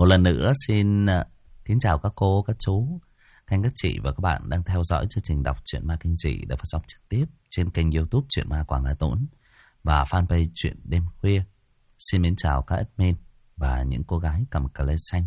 Một lần nữa xin kính chào các cô, các chú, các chị và các bạn đang theo dõi chương trình đọc truyện ma kinh dị được phát sóng trực tiếp trên kênh YouTube Truyện Ma Quảng Đại Tốn và fanpage Truyện Đêm Khuya. Xin mến chào các admin và những cô gái cầm cờ lê xanh.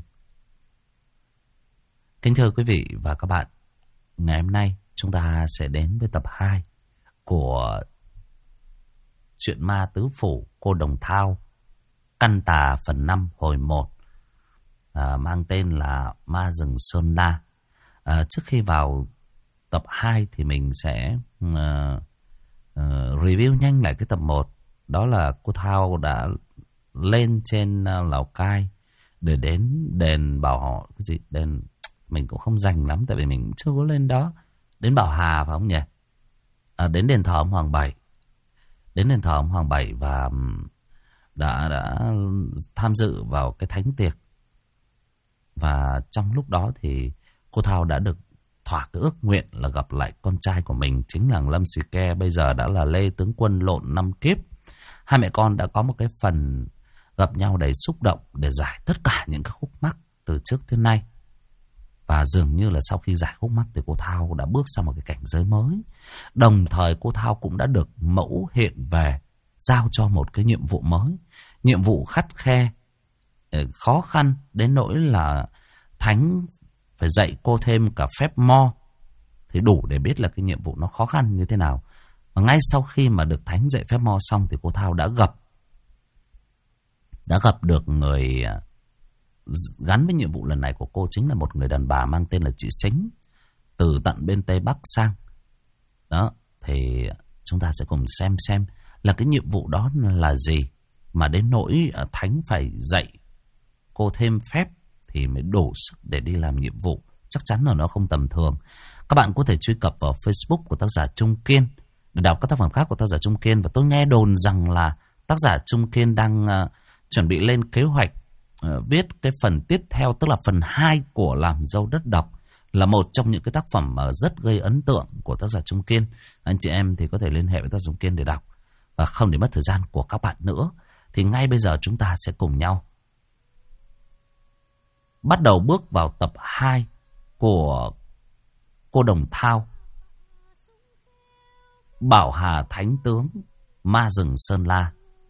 Kính thưa quý vị và các bạn, ngày hôm nay chúng ta sẽ đến với tập 2 của truyện ma tứ phủ Cô Đồng Thao, Căn Tà phần 5 hồi 1, mang tên là Ma Rừng Sơn La. Trước khi vào tập 2 thì mình sẽ review nhanh lại cái tập 1. Đó là cô Thao đã lên trên Lào Cai để đến đền Bảo cái gì đền, mình cũng không rành lắm tại vì mình chưa có lên đó. Đến Bảo Hà phải không nhỉ? Đến đền thờ ông Hoàng Bảy. Đến đền thờ ông Hoàng Bảy và đã tham dự vào cái thánh tiệc. Và trong lúc đó thì cô Thao đã được thỏa cái ước nguyện là gặp lại con trai của mình, chính là Lâm Sì Ke, bây giờ đã là Lê Tướng Quân lộn 5 kiếp. Hai mẹ con đã có một cái phần gặp nhau đầy xúc động để giải tất cả những cái khúc mắc từ trước tới nay. Và dường như là sau khi giải khúc mắc thì cô Thao đã bước sang một cái cảnh giới mới. Đồng thời cô Thao cũng đã được mẫu hiện về, giao cho một cái nhiệm vụ mới. Nhiệm vụ khắt khe, khó khăn đến nỗi là Thánh phải dạy cô thêm cả phép mo. Thì đủ để biết là cái nhiệm vụ nó khó khăn như thế nào. Và ngay sau khi mà được Thánh dạy phép mo xong thì cô Thao đã gặp được người gắn với nhiệm vụ lần này của cô, chính là một người đàn bà mang tên là chị Sính, từ tận bên Tây Bắc sang. Đó, thì chúng ta sẽ cùng xem là cái nhiệm vụ đó là gì mà đến nỗi Thánh phải dạy cô thêm phép thì mới đủ sức để đi làm nhiệm vụ. Chắc chắn là nó không tầm thường. Các bạn có thể truy cập vào Facebook của tác giả Trung Kiên để đọc các tác phẩm khác của tác giả Trung Kiên. Và tôi nghe đồn rằng là tác giả Trung Kiên đang chuẩn bị lên kế hoạch viết cái phần tiếp theo, tức là phần 2 của Làm Dâu Đất Độc, là một trong những cái tác phẩm rất gây ấn tượng của tác giả Trung Kiên. Anh chị em thì có thể liên hệ với tác giả Trung Kiên để đọc. Và không để mất thời gian của các bạn nữa, thì ngay bây giờ chúng ta sẽ cùng nhau bắt đầu bước vào tập 2 của Cô Đồng Thao, Bảo Hà Thánh Tướng, Ma Rừng Sơn La.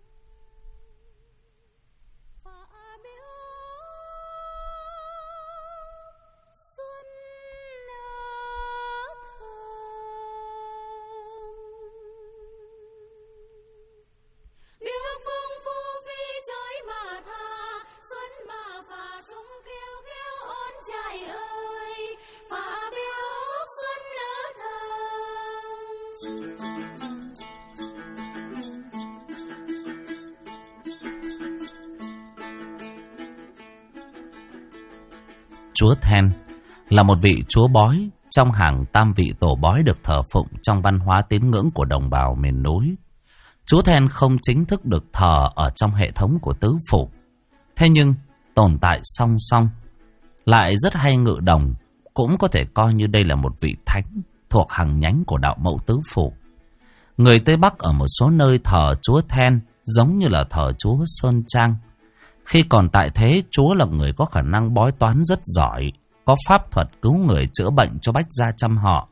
Chúa Then là một vị chúa bói trong hàng tam vị tổ bói được thờ phụng trong văn hóa tín ngưỡng của đồng bào miền núi. Chúa Then không chính thức được thờ ở trong hệ thống của tứ phủ, thế nhưng tồn tại song song, lại rất hay ngự đồng, cũng có thể coi như đây là một vị thánh thuộc hàng nhánh của đạo mẫu tứ phủ. Người Tây Bắc ở một số nơi thờ chúa Then giống như là thờ chúa Sơn Trang. Khi còn tại thế, chúa là người có khả năng bói toán rất giỏi, có pháp thuật cứu người chữa bệnh cho bách gia trăm họ.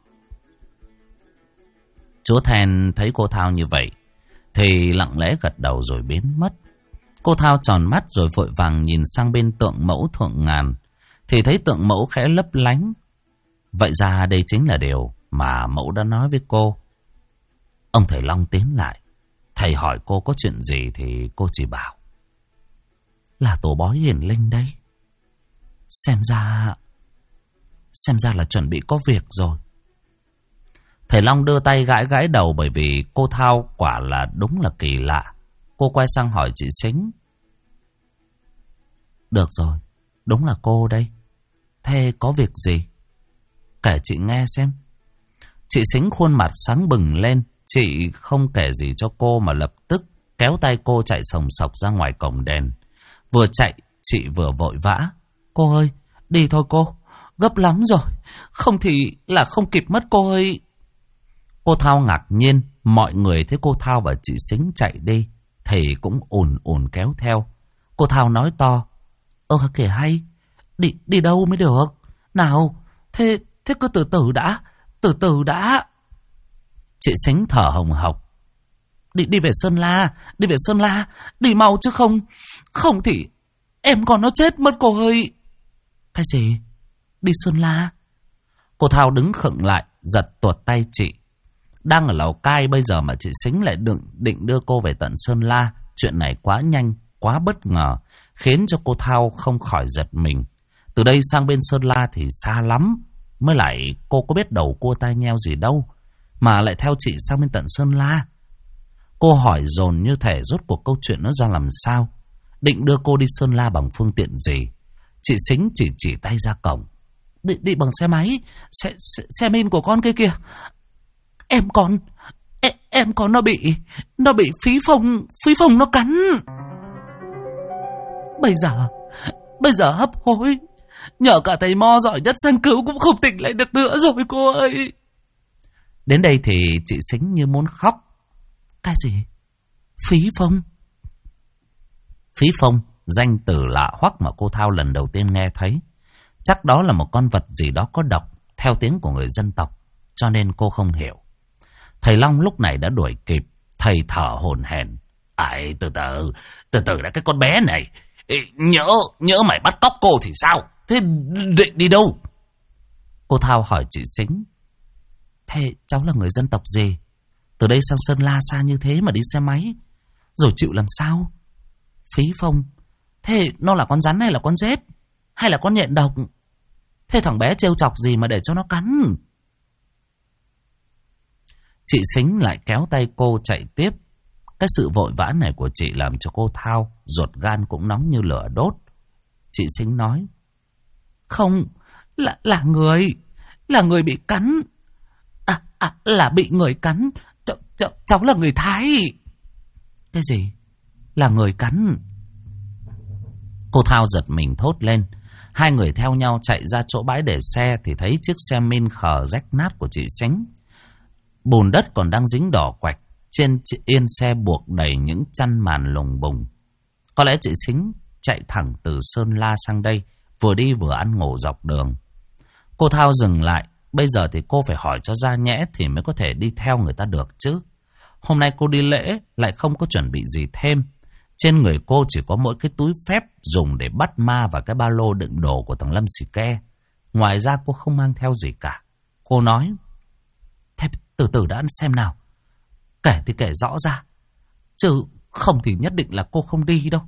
Chúa Then thấy cô Thao như vậy thì lặng lẽ gật đầu rồi biến mất. Cô Thao tròn mắt rồi vội vàng nhìn sang bên tượng mẫu Thượng Ngàn, thì thấy tượng mẫu khẽ lấp lánh. Vậy ra đây chính là điều mà mẫu đã nói với cô. Ông thầy Long tiến lại, thầy hỏi cô có chuyện gì thì cô chỉ bảo là tổ bói hiển linh đấy. Xem ra là chuẩn bị có việc rồi. Thầy Long đưa tay gãi gãi đầu, bởi vì cô Thao quả là đúng là kỳ lạ. Cô quay sang hỏi chị Sính. Được rồi, đúng là cô đây. Thế có việc gì? Kể chị nghe xem. Chị Sính khuôn mặt sáng bừng lên. Chị không kể gì cho cô mà lập tức kéo tay cô chạy sồng sọc ra ngoài cổng đền. Vừa chạy, chị vừa vội vã. Cô ơi, đi thôi cô, gấp lắm rồi, không thì là không kịp mất cô ơi. Cô Thao ngạc nhiên, mọi người thấy cô Thao và chị Sính chạy đi thì cũng ùn ùn kéo theo. Cô Thao nói to, Kể hay. Đi đâu mới được? Nào, thế cứ từ từ đã. Chị Sính thở hồng hộc. Đi về Sơn La, đi mau chứ không thì em còn nó chết mất cô ơi. Cái gì? Đi Sơn La? Cô Thao đứng khựng lại, giật tuột tay chị. Đang ở Lào Cai bây giờ mà chị Sính lại định đưa cô về tận Sơn La. Chuyện này quá nhanh, quá bất ngờ, khiến cho cô Thao không khỏi giật mình. Từ đây sang bên Sơn La thì xa lắm. Mới lại cô có biết đầu cua tai nheo gì đâu mà lại theo chị sang bên tận Sơn La. Cô hỏi dồn như thể rốt cuộc câu chuyện nó ra làm sao. Định đưa cô đi Sơn La bằng phương tiện gì? Chị Sính chỉ tay ra cổng. Đi bằng xe máy, xe min của con kia kìa. Em con nó bị phí phong nó cắn. Bây giờ hấp hối, nhờ cả thầy mo giỏi nhất sang cứu cũng không tỉnh lại được nữa rồi cô ơi. Đến đây thì chị Sính như muốn khóc. Cái gì? Phí phong? Phí phong, danh từ lạ hoắc mà cô Thao lần đầu tiên nghe thấy. Chắc đó là một con vật gì đó có độc, theo tiếng của người dân tộc, cho nên cô không hiểu. Thầy Long lúc này đã đuổi kịp. Thầy thở hổn hển. Ai, từ từ đã, cái con bé này. Nhỡ mày bắt cóc cô thì sao? Thế định đi đâu? Cô Thao hỏi chị Sính. Thế cháu là người dân tộc gì? Từ đây sang Sơn La xa như thế mà đi xe máy, rồi chịu làm sao? Phí phong. Thế nó là con rắn hay là con rết? Hay là con nhện độc? Thế thằng bé trêu chọc gì mà để cho nó cắn? Chị Sính lại kéo tay cô chạy tiếp. Cái sự vội vã này của chị làm cho cô Thao ruột gan cũng nóng như lửa đốt. Chị Sính nói. Không, là người bị cắn. Là bị người cắn. Cháu là người Thái. Cái gì? Là người cắn? Cô Thao giật mình thốt lên. Hai người theo nhau chạy ra chỗ bãi để xe thì thấy chiếc xe min khờ rách nát của chị Sính. Bùn đất còn đang dính đỏ quạch. Trên yên xe buộc đầy những chăn màn lùng bùng. Có lẽ chị Sính chạy thẳng từ Sơn La sang đây, vừa đi vừa ăn ngủ dọc đường. Cô Thao dừng lại. Bây giờ thì cô phải hỏi cho ra nhẽ thì mới có thể đi theo người ta được chứ. Hôm nay cô đi lễ lại không có chuẩn bị gì thêm. Trên người cô chỉ có mỗi cái túi phép dùng để bắt ma và cái ba lô đựng đồ của thằng Lâm Xì Ke. Ngoài ra cô không mang theo gì cả. Cô nói. Thế từ từ đã xem nào. Kể thì kể rõ ra, chứ không thì nhất định là cô không đi đâu.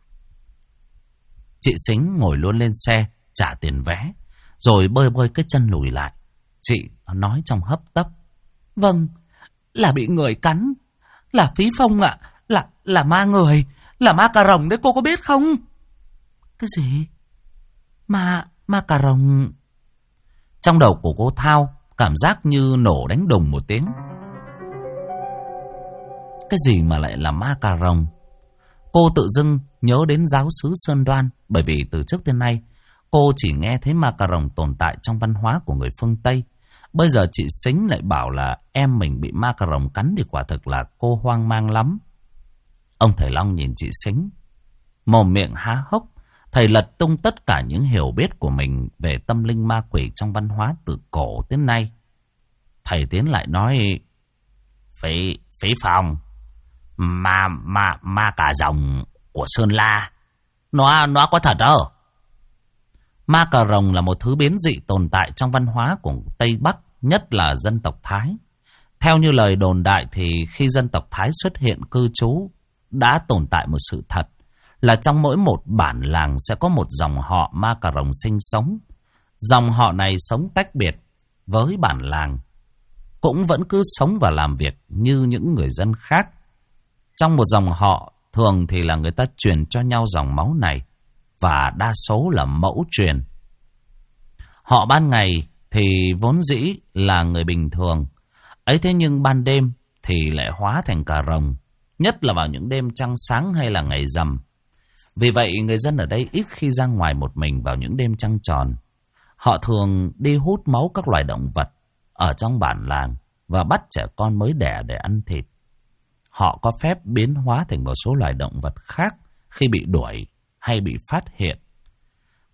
Chị Sính ngồi luôn lên xe, trả tiền vé, rồi bơi cái chân lùi lại. Chị nói trong hấp tấp. Vâng, là bị người cắn. Là Phí Phong ạ. Là ma người. Là ma cà rồng đấy, cô có biết không? Cái gì? Ma cà rồng? Trong đầu của cô Thao cảm giác như nổ đánh đùng một tiếng. Cái gì mà lại là ma cà rồng? Cô tự dưng nhớ đến giáo xứ Sơn Đoan. Bởi vì từ trước đến nay cô chỉ nghe thấy ma cà rồng tồn tại trong văn hóa của người phương Tây. Bây giờ chị Sính lại bảo là em mình bị ma cà rồng cắn thì quả thực là cô hoang mang lắm. Ông thầy Long nhìn chị Sính, mồm miệng há hốc. Thầy lật tung tất cả những hiểu biết của mình về tâm linh ma quỷ trong văn hóa từ cổ đến nay. Thầy tiến lại nói. Phí Phong, ma cà rồng của Sơn La, nó có thật đâu. Ma cà rồng là một thứ biến dị tồn tại trong văn hóa của Tây Bắc, nhất là dân tộc Thái. Theo như lời đồn đại thì khi dân tộc Thái xuất hiện cư trú, đã tồn tại một sự thật là trong mỗi một bản làng sẽ có một dòng họ ma cà rồng sinh sống. Dòng họ này sống tách biệt với bản làng, cũng vẫn cứ sống và làm việc như những người dân khác. Trong một dòng họ, thường thì là người ta truyền cho nhau dòng máu này, và đa số là mẫu truyền. Họ ban ngày thì vốn dĩ là người bình thường, ấy thế nhưng ban đêm thì lại hóa thành cà rồng, nhất là vào những đêm trăng sáng hay là ngày rằm. Vì vậy người dân ở đây ít khi ra ngoài một mình vào những đêm trăng tròn. Họ thường đi hút máu các loài động vật ở trong bản làng và bắt trẻ con mới đẻ để ăn thịt. Họ có phép biến hóa thành một số loài động vật khác khi bị đuổi hay bị phát hiện.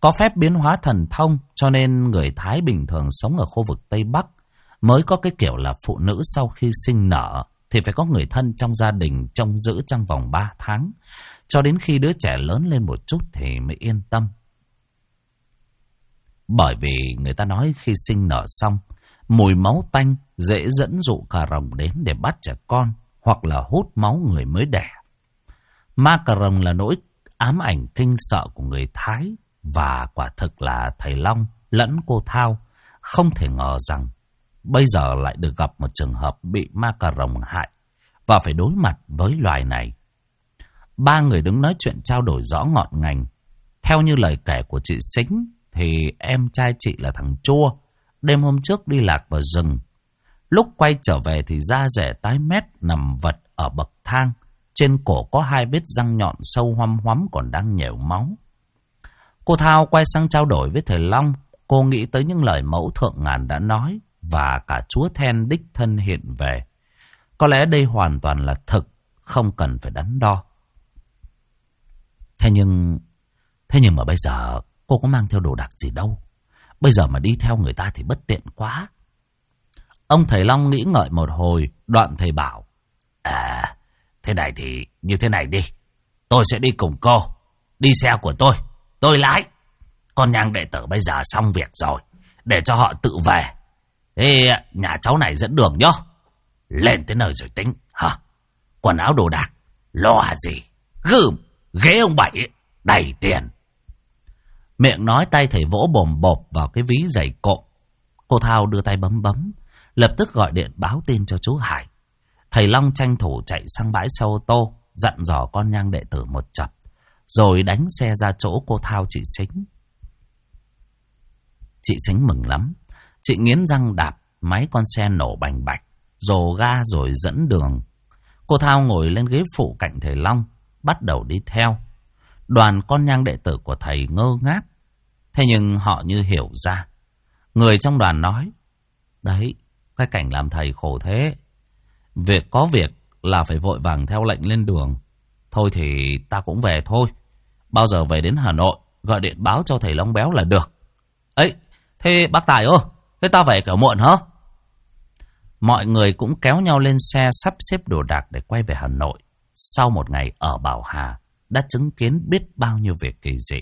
có phép biến hóa thần thông, cho nên người Thái bình thường sống ở khu vực Tây Bắc mới có cái kiểu là phụ nữ sau khi sinh nở thì phải có người thân trong gia đình trông giữ trong vòng 3 tháng, cho đến khi đứa trẻ lớn lên một chút thì mới yên tâm. Bởi vì người ta nói khi sinh nở xong, mùi máu tanh dễ dẫn dụ cà rồng đến để bắt trẻ con hoặc là hút máu người mới đẻ. Ma cà rồng là nỗi ám ảnh kinh sợ của người Thái, và quả thực là thầy Long lẫn cô Thao không thể ngờ rằng bây giờ lại được gặp một trường hợp bị ma cà rồng hại và phải đối mặt với loài này. Ba người đứng nói chuyện trao đổi rõ ngọn ngành. Theo như lời kể của chị Sính thì em trai chị là thằng Chua đêm hôm trước đi lạc vào rừng. Lúc quay trở về thì da rẻ tái mét nằm vật ở bậc thang. Trên cổ có 2 vết răng nhọn sâu hoăm hoắm còn đang nhểu máu. Cô Thao quay sang trao đổi với thầy Long. Cô nghĩ tới những lời mẫu thượng ngàn đã nói và cả chúa Then đích thân hiện về. Có lẽ đây hoàn toàn là thực, không cần phải đắn đo. Thế nhưng mà bây giờ cô có mang theo đồ đạc gì đâu. Bây giờ mà đi theo người ta thì bất tiện quá. Ông thầy Long nghĩ ngợi một hồi, đoạn thầy bảo: thế này thì như thế này đi. Tôi sẽ đi cùng cô. Đi xe của tôi lái. Con Nhang đệ tử bây giờ xong việc rồi, để cho họ tự về. Thế nhà cháu này dẫn đường nhá. Lên tới nơi rồi tính hả? Quần áo đồ đạc lo gì, gươm ghế ông Bảy đầy tiền. Miệng nói tay thầy vỗ bồm bộp vào cái ví giày cộm. Cô Thao đưa tay bấm, lập tức gọi điện báo tin cho chú Hải. Thầy Long tranh thủ chạy sang bãi xe ô tô, dặn dò con Nhang đệ tử một chập, rồi đánh xe ra chỗ cô Thao chị Sính. Chị Sính mừng lắm. Chị nghiến răng đạp máy con xe nổ bành bạch, rồ ga rồi dẫn đường. Cô Thao ngồi lên ghế phụ cạnh thầy Long, bắt đầu đi theo. Đoàn con Nhang đệ tử của thầy ngơ ngác. Thế nhưng họ như hiểu ra. Người trong đoàn nói: đấy, cái cảnh làm thầy khổ thế. Có việc là phải vội vàng theo lệnh lên đường. Thôi thì ta cũng về thôi. Bao giờ về đến Hà Nội gọi điện báo cho thầy Long Béo là được. Ấy, thế bác Tài ơi, thế ta về kiểu muộn hả? Mọi người cũng kéo nhau lên xe sắp xếp đồ đạc để quay về Hà Nội. Sau một ngày ở Bảo Hà đã chứng kiến biết bao nhiêu việc kỳ dị.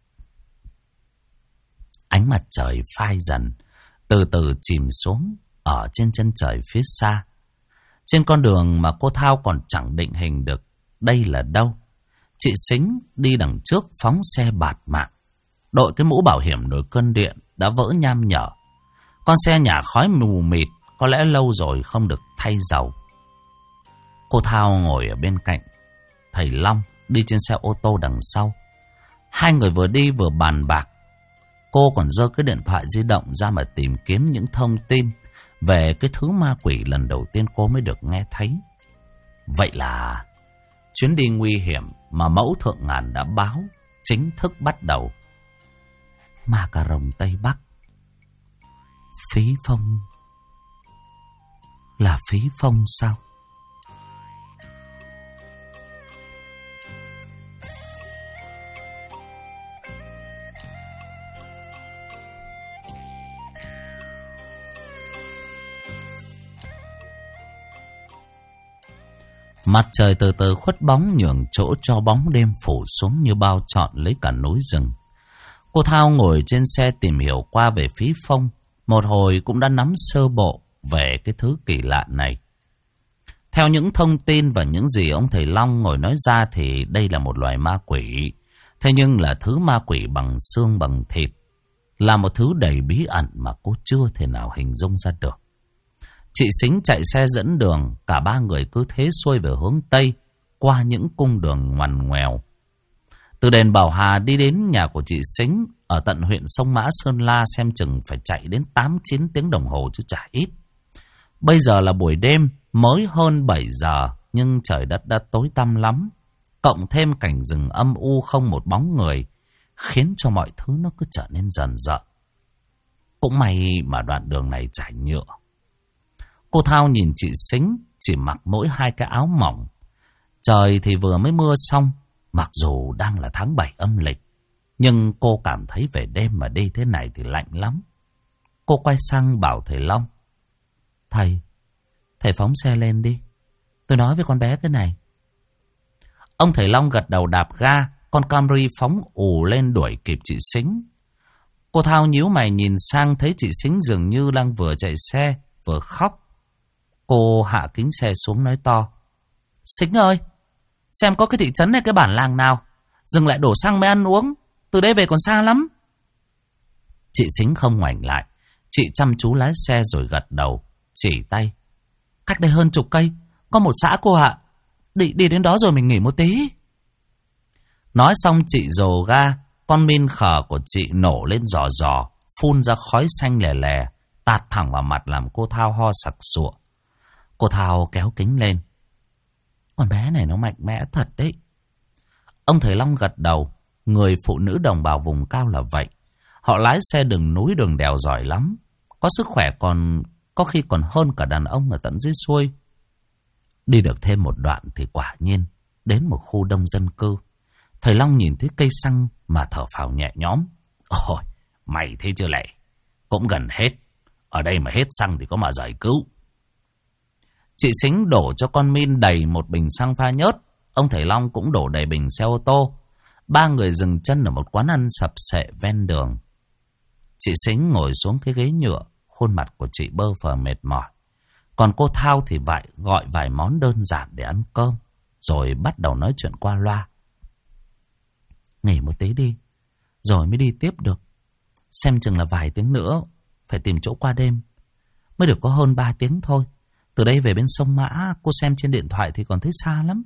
Ánh mặt trời phai dần, từ từ chìm xuống ở trên chân trời phía xa. Trên con đường mà cô Thao còn chẳng định hình được đây là đâu, chị Sính đi đằng trước phóng xe bạt mạng. Đội cái mũ bảo hiểm nổi cơn điện đã vỡ nham nhở. Con xe nhả khói mù mịt, có lẽ lâu rồi không được thay dầu. Cô Thao ngồi ở bên cạnh, thầy Long đi trên xe ô tô đằng sau. Hai người vừa đi vừa bàn bạc. Cô còn giơ cái điện thoại di động ra mà tìm kiếm những thông tin về cái thứ ma quỷ lần đầu tiên cô mới được nghe thấy. Vậy là chuyến đi nguy hiểm mà mẫu thượng ngàn đã báo chính thức bắt đầu. Ma cà rồng Tây Bắc. Phí Phong. Là Phí Phong sao? Mặt trời từ từ khuất bóng, nhường chỗ cho bóng đêm phủ xuống như bao trọn lấy cả núi rừng. Cô Thao ngồi trên xe tìm hiểu qua về Phí Phong. Một hồi cũng đã nắm sơ bộ về cái thứ kỳ lạ này. Theo những thông tin và những gì ông thầy Long ngồi nói ra thì đây là một loài ma quỷ. Thế nhưng là thứ ma quỷ bằng xương bằng thịt. Là một thứ đầy bí ẩn mà cô chưa thể nào hình dung ra được. Chị Sính chạy xe dẫn đường, cả ba người cứ thế xuôi về hướng Tây, qua những cung đường ngoằn ngoèo. Từ đền Bảo Hà đi đến nhà của chị Sính ở tận huyện Sông Mã Sơn La xem chừng phải chạy đến 8-9 tiếng đồng hồ chứ chả ít. Bây giờ là buổi đêm, mới hơn 7 giờ, nhưng trời đất đã tối tăm lắm. Cộng thêm cảnh rừng âm u không một bóng người, khiến cho mọi thứ nó cứ trở nên dần dần. Cũng may mà đoạn đường này trải nhựa. Cô Thao nhìn chị Sính chỉ mặc mỗi 2 cái áo mỏng. Trời thì vừa mới mưa xong, mặc dù đang là tháng 7 âm lịch. Nhưng cô cảm thấy về đêm mà đi thế này thì lạnh lắm. Cô quay sang bảo thầy Long. Thầy phóng xe lên đi. Tôi nói với con bé cái này. Ông thầy Long gật đầu đạp ga. Con Camry phóng ù lên đuổi kịp chị Sính. Cô Thao nhíu mày nhìn sang thấy chị Sính dường như đang vừa chạy xe vừa khóc. Cô hạ kính xe xuống nói to. Sính ơi, xem có cái thị trấn hay cái bản làng nào dừng lại đổ xăng mới ăn uống. Từ đây về còn xa lắm. Chị Sính không ngoảnh lại. Chị chăm chú lái xe rồi gật đầu, chỉ tay. Cách đây hơn 10 cây, có một xã cô ạ. Đi đến đó rồi mình nghỉ một tí. Nói xong chị dồ ga. Con min khờ của chị nổ lên rò rò, phun ra khói xanh lè lè, tạt thẳng vào mặt làm cô Thao ho sặc sụa. Cô Thao kéo kính lên. Con bé này nó mạnh mẽ thật đấy. Ông thầy Long gật đầu. Người phụ nữ đồng bào vùng cao là vậy. Họ lái xe đường núi đường đèo giỏi lắm. Có sức khỏe có khi còn hơn cả đàn ông ở tận dưới xuôi. Đi được thêm một đoạn thì quả nhiên đến một khu đông dân cư. Thầy Long nhìn thấy cây xăng mà thở phào nhẹ nhõm. Ôi, mày thấy chưa lệ, cũng gần hết. Ở đây mà hết xăng thì có mà giải cứu. Chị Sính đổ cho con Min đầy một bình xăng pha nhớt. Ông thầy Long cũng đổ đầy bình xe ô tô. Ba người dừng chân ở một quán ăn sập sệ ven đường. Chị Sính ngồi xuống cái ghế nhựa. Khuôn mặt của chị bơ phờ mệt mỏi. Còn cô Thao thì gọi vài món đơn giản để ăn cơm. Rồi bắt đầu nói chuyện qua loa. Nghỉ một tí đi, rồi mới đi tiếp được. Xem chừng là vài tiếng nữa phải tìm chỗ qua đêm. Mới được có hơn 3 tiếng thôi. Từ đây về bên sông Mã, cô xem trên điện thoại thì còn thấy xa lắm.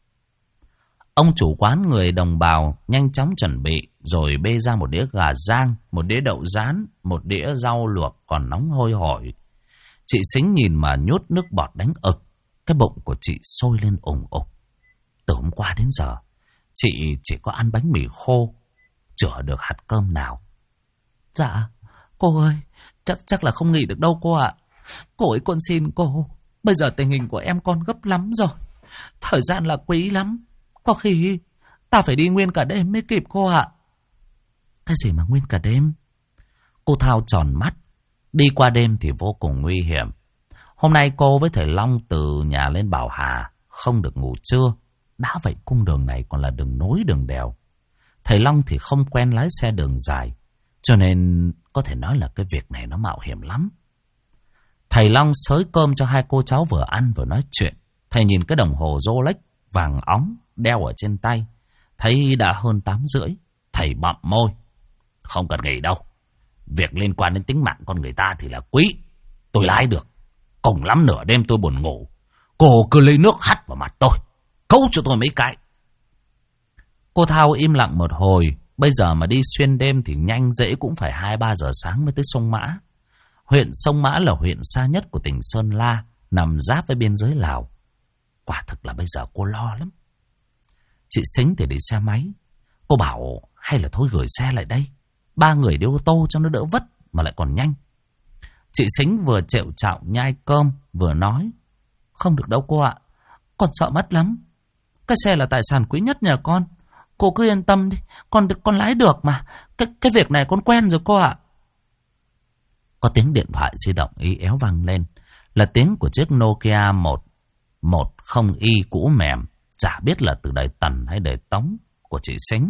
Ông chủ quán người đồng bào nhanh chóng chuẩn bị. Rồi bê ra một đĩa gà rang, một đĩa đậu rán, một đĩa rau luộc còn nóng hôi hổi. Chị Sính nhìn mà nhốt nước bọt đánh ực. Cái bụng của chị sôi lên ủng ục. Từ hôm qua đến giờ chị chỉ có ăn bánh mì khô, chữa được hạt cơm nào. Dạ, cô ơi, chắc là không nghỉ được đâu cô ạ. Cô ấy con xin cô, bây giờ tình hình của em con gấp lắm rồi. Thời gian là quý lắm. Có khi ta phải đi nguyên cả đêm mới kịp cô ạ. Cái gì mà nguyên cả đêm? Cô Thao tròn mắt. Đi qua đêm thì vô cùng nguy hiểm. Hôm nay cô với thầy Long từ nhà lên Bảo Hà không được ngủ trưa. Đã vậy cung đường này còn là đường nối đường đèo. Thầy Long thì không quen lái xe đường dài, cho nên có thể nói là cái việc này nó mạo hiểm lắm. Thầy Long xới cơm cho hai cô cháu vừa ăn vừa nói chuyện. Thầy nhìn cái đồng hồ Rolex vàng óng đeo ở trên tay, thấy đã hơn 8:30. Thầy bặm môi. Không cần nghỉ đâu. Việc liên quan đến tính mạng con người ta thì là quý. Tôi lái được. Cùng lắm nửa đêm tôi buồn ngủ, cô cứ lấy nước hắt vào mặt tôi, cấu cho tôi mấy cái. Cô Thao im lặng một hồi. Bây giờ mà đi xuyên đêm thì nhanh dễ cũng phải 2-3 giờ sáng mới tới sông Mã. Huyện Sông Mã là huyện xa nhất của tỉnh Sơn La, nằm giáp với biên giới Lào. Quả thực là bây giờ cô lo lắm. Chị Sính thì đi xe máy. Cô bảo hay là thôi gửi xe lại đây, 3 người đi ô tô cho nó đỡ vất mà lại còn nhanh. Chị Sính vừa trẹo chạo nhai cơm vừa nói. Không được đâu cô ạ, con sợ mất lắm. Cái xe là tài sản quý nhất nhà con. Cô cứ yên tâm đi, con lái được mà. Cái việc này con quen rồi cô ạ. Có tiếng điện thoại di động ý éo vang lên. Là tiếng của chiếc Nokia 110i cũ mềm. Chả biết là từ đời Tần hay đời Tống của chị Sính.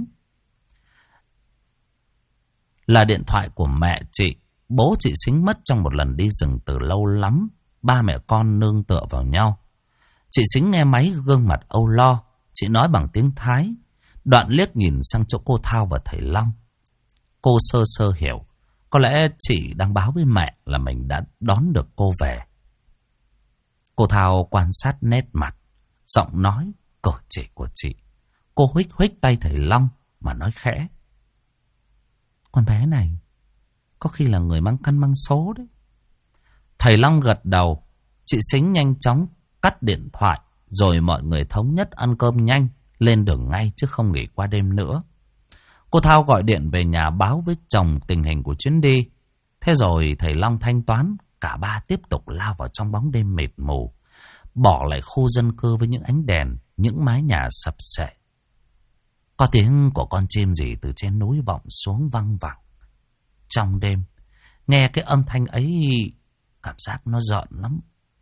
Là điện thoại của mẹ chị. Bố chị Sính mất trong một lần đi rừng từ lâu lắm. Ba mẹ con nương tựa vào nhau. Chị Sính nghe máy gương mặt âu lo. Chị nói bằng tiếng Thái. Đoạn liếc nhìn sang chỗ cô Thao và thầy Long. Cô sơ sơ hiểu. Có lẽ chị đang báo với mẹ là mình đã đón được cô về. Cô Thao quan sát nét mặt, giọng nói, cử chỉ của chị. Cô huých huých tay thầy Long mà nói khẽ. Con bé này có khi là người mang căn mang số đấy. Thầy Long gật đầu. Chị Sính nhanh chóng cắt điện thoại. Rồi mọi người thống nhất ăn cơm nhanh, lên đường ngay chứ không nghỉ qua đêm nữa. Cô Thao gọi điện về nhà báo với chồng tình hình của chuyến đi. Thế rồi thầy Long thanh toán. Cả ba tiếp tục lao vào trong bóng đêm mịt mù, bỏ lại khu dân cư với những ánh đèn, những mái nhà sập sệ. Có tiếng của con chim gì từ trên núi vọng xuống văng vẳng. Trong đêm, nghe cái âm thanh ấy, cảm giác nó rợn lắm.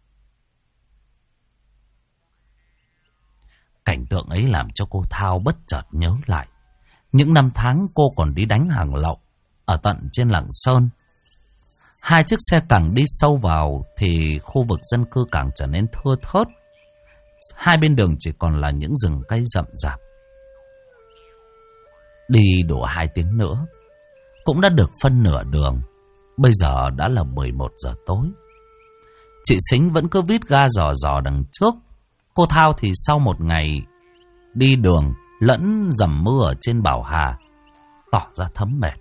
Cảnh tượng ấy làm cho cô Thao bất chợt nhớ lại những năm tháng cô còn đi đánh hàng lậu ở tận trên Lạng Sơn. Hai chiếc xe càng đi sâu vào thì khu vực dân cư càng trở nên thưa thớt. Hai bên đường chỉ còn là những rừng cây rậm rạp. Đi đủ 2 tiếng nữa cũng đã được phân nửa đường. Bây giờ đã là 11 giờ tối. Chị Sính vẫn cứ vít ga dò dò đằng trước. Cô Thao thì sau một ngày đi đường lẫn dầm mưa ở trên Bảo Hà, tỏ ra thấm mệt.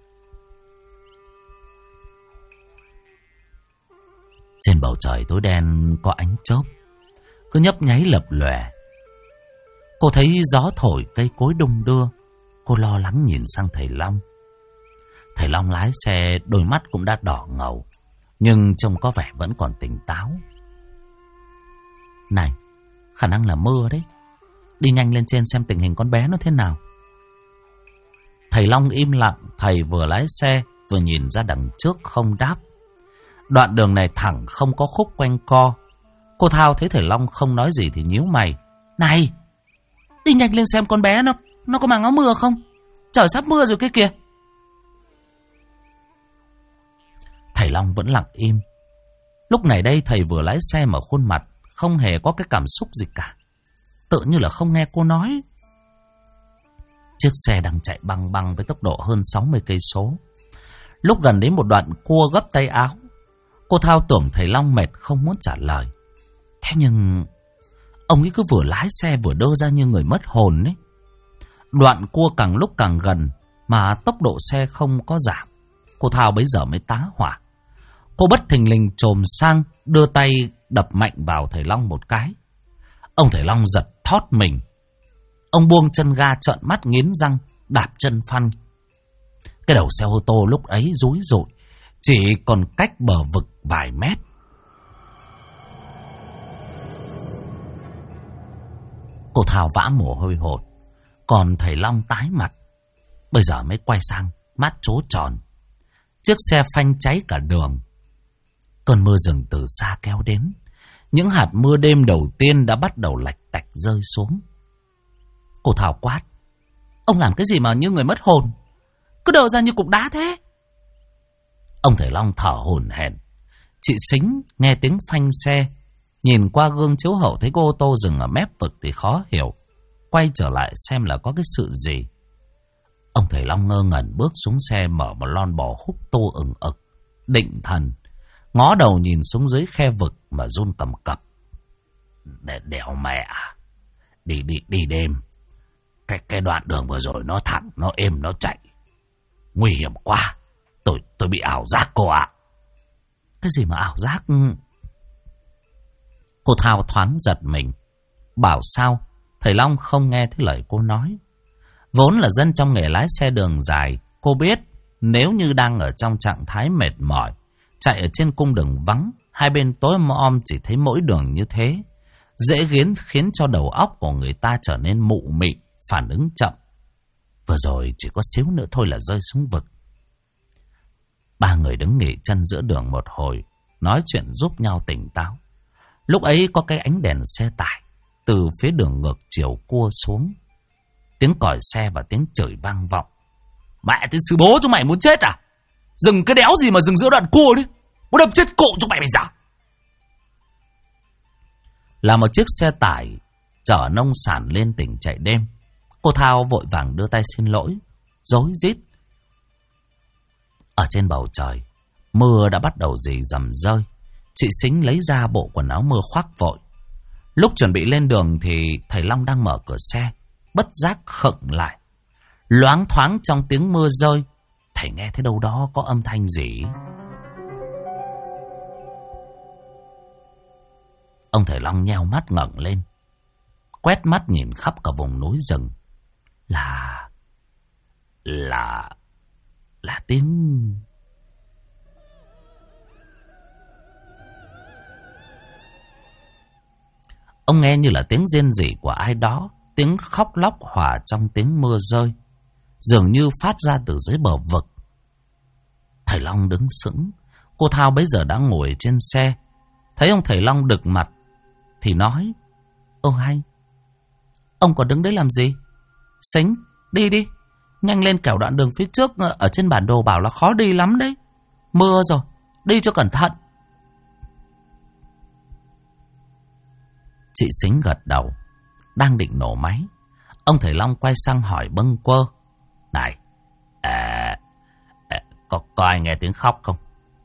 Trên bầu trời tối đen có ánh chớp cứ nhấp nháy lập lòe. Cô thấy gió thổi cây cối đung đưa. Cô lo lắng nhìn sang thầy Long. Thầy Long lái xe, đôi mắt cũng đã đỏ ngầu, nhưng trông có vẻ vẫn còn tỉnh táo. Này, khả năng là mưa đấy. Đi nhanh lên trên xem tình hình con bé nó thế nào. Thầy Long im lặng. Thầy vừa lái xe vừa nhìn ra đằng trước không đáp. Đoạn đường này thẳng, không có khúc quanh co. Cô Thao thấy thầy Long không nói gì thì nhíu mày. Này, đi nhanh lên xem con bé nó có mang áo mưa không? Trời sắp mưa rồi kia kìa. Thầy Long vẫn lặng im. Lúc này đây thầy vừa lái xe mà khuôn mặt không hề có cái cảm xúc gì cả, tự như là không nghe cô nói. Chiếc xe đang chạy băng băng với tốc độ hơn 60 cây số. Lúc gần đến một đoạn cua gấp tay áo, cô Thao tưởng thầy Long mệt không muốn trả lời. Thế nhưng ông ấy cứ vừa lái xe vừa đơ ra như người mất hồn ấy. Đoạn cua càng lúc càng gần mà tốc độ xe không có giảm. Cô Thao bấy giờ mới tá hỏa. Cô bất thình lình chồm sang, đưa tay đập mạnh vào thầy Long một cái. Ông thầy Long giật thót mình. Ông buông chân ga, trợn mắt nghiến răng, đạp chân phanh. Cái đầu xe ô tô lúc ấy rúi rụi, chỉ còn cách bờ vực vài mét. Cô Thao vã mồ hôi hột, còn thầy Long tái mặt. Bây giờ mới quay sang, mắt trố tròn. Chiếc xe phanh cháy cả đường. Cơn mưa rừng từ xa kéo đến. Những hạt mưa đêm đầu tiên đã bắt đầu lạch tạch rơi xuống. Cô Thao quát. Ông làm cái gì mà như người mất hồn? Cứ đờ ra như cục đá thế. Ông thầy Long thở hổn hển. Chị Sính nghe tiếng phanh xe, nhìn qua gương chiếu hậu thấy cô ô tô dừng ở mép vực thì khó hiểu. Quay trở lại xem là có cái sự gì. Ông thầy Long ngơ ngẩn bước xuống xe, mở một lon bò húc tô ửng ực, định thần, ngó đầu nhìn xuống dưới khe vực mà run cầm cập. Đẻo mẹ, đi đêm. Cái đoạn đường vừa rồi nó thẳng, nó êm, nó chạy. Nguy hiểm quá. Tôi bị ảo giác cô ạ. Cái gì mà ảo giác? Cô Thao thoáng giật mình. Bảo sao thầy Long không nghe thấy lời cô nói. Vốn là dân trong nghề lái xe đường dài, cô biết nếu như đang ở trong trạng thái mệt mỏi, chạy ở trên cung đường vắng, hai bên tối om chỉ thấy mỗi đường như thế, dễ khiến cho đầu óc của người ta trở nên mụ mị, phản ứng chậm. Vừa rồi chỉ có xíu nữa thôi là rơi xuống vực. Ba người đứng nghỉ chân giữa đường một hồi, nói chuyện giúp nhau tỉnh táo. Lúc ấy có cái ánh đèn xe tải từ phía đường ngược chiều cua xuống. Tiếng còi xe và tiếng chửi vang vọng. Mẹ thế sư bố chúng mày muốn chết à? Dừng cái đéo gì mà dừng giữa đoạn cua đi. Muốn đâm chết cụ chúng mày bây giờ. Là một chiếc xe tải chở nông sản lên tỉnh chạy đêm. Cô Thao vội vàng đưa tay xin lỗi, rối rít. Ở trên bầu trời, mưa đã bắt đầu rì rầm rơi. Chị Sính lấy ra bộ quần áo mưa khoác vội. Lúc chuẩn bị lên đường thì thầy Long đang mở cửa xe, bất giác khựng lại. Loáng thoáng trong tiếng mưa rơi, thầy nghe thấy đâu đó có âm thanh gì. Ông thầy Long nheo mắt ngẩng lên, quét mắt nhìn khắp cả vùng núi rừng. Là tiếng... Ông nghe như là tiếng rên rỉ của ai đó tiếng khóc lóc hòa trong tiếng mưa rơi, dường như phát ra từ dưới bờ vực. Thầy Long đứng sững. Cô Thao bấy giờ đã ngồi trên xe. Thấy ông thầy Long đực mặt thì nói: Ô hay, ông còn đứng đấy làm gì? Sính, đi đi, nhanh lên, kẻo đoạn đường phía trước ở trên bản đồ bảo là khó đi lắm đấy. Mưa rồi, đi cho cẩn thận. Chị Sính gật đầu, đang định nổ máy. Ông thầy Long quay sang hỏi bâng quơ: Này, có ai nghe tiếng khóc không?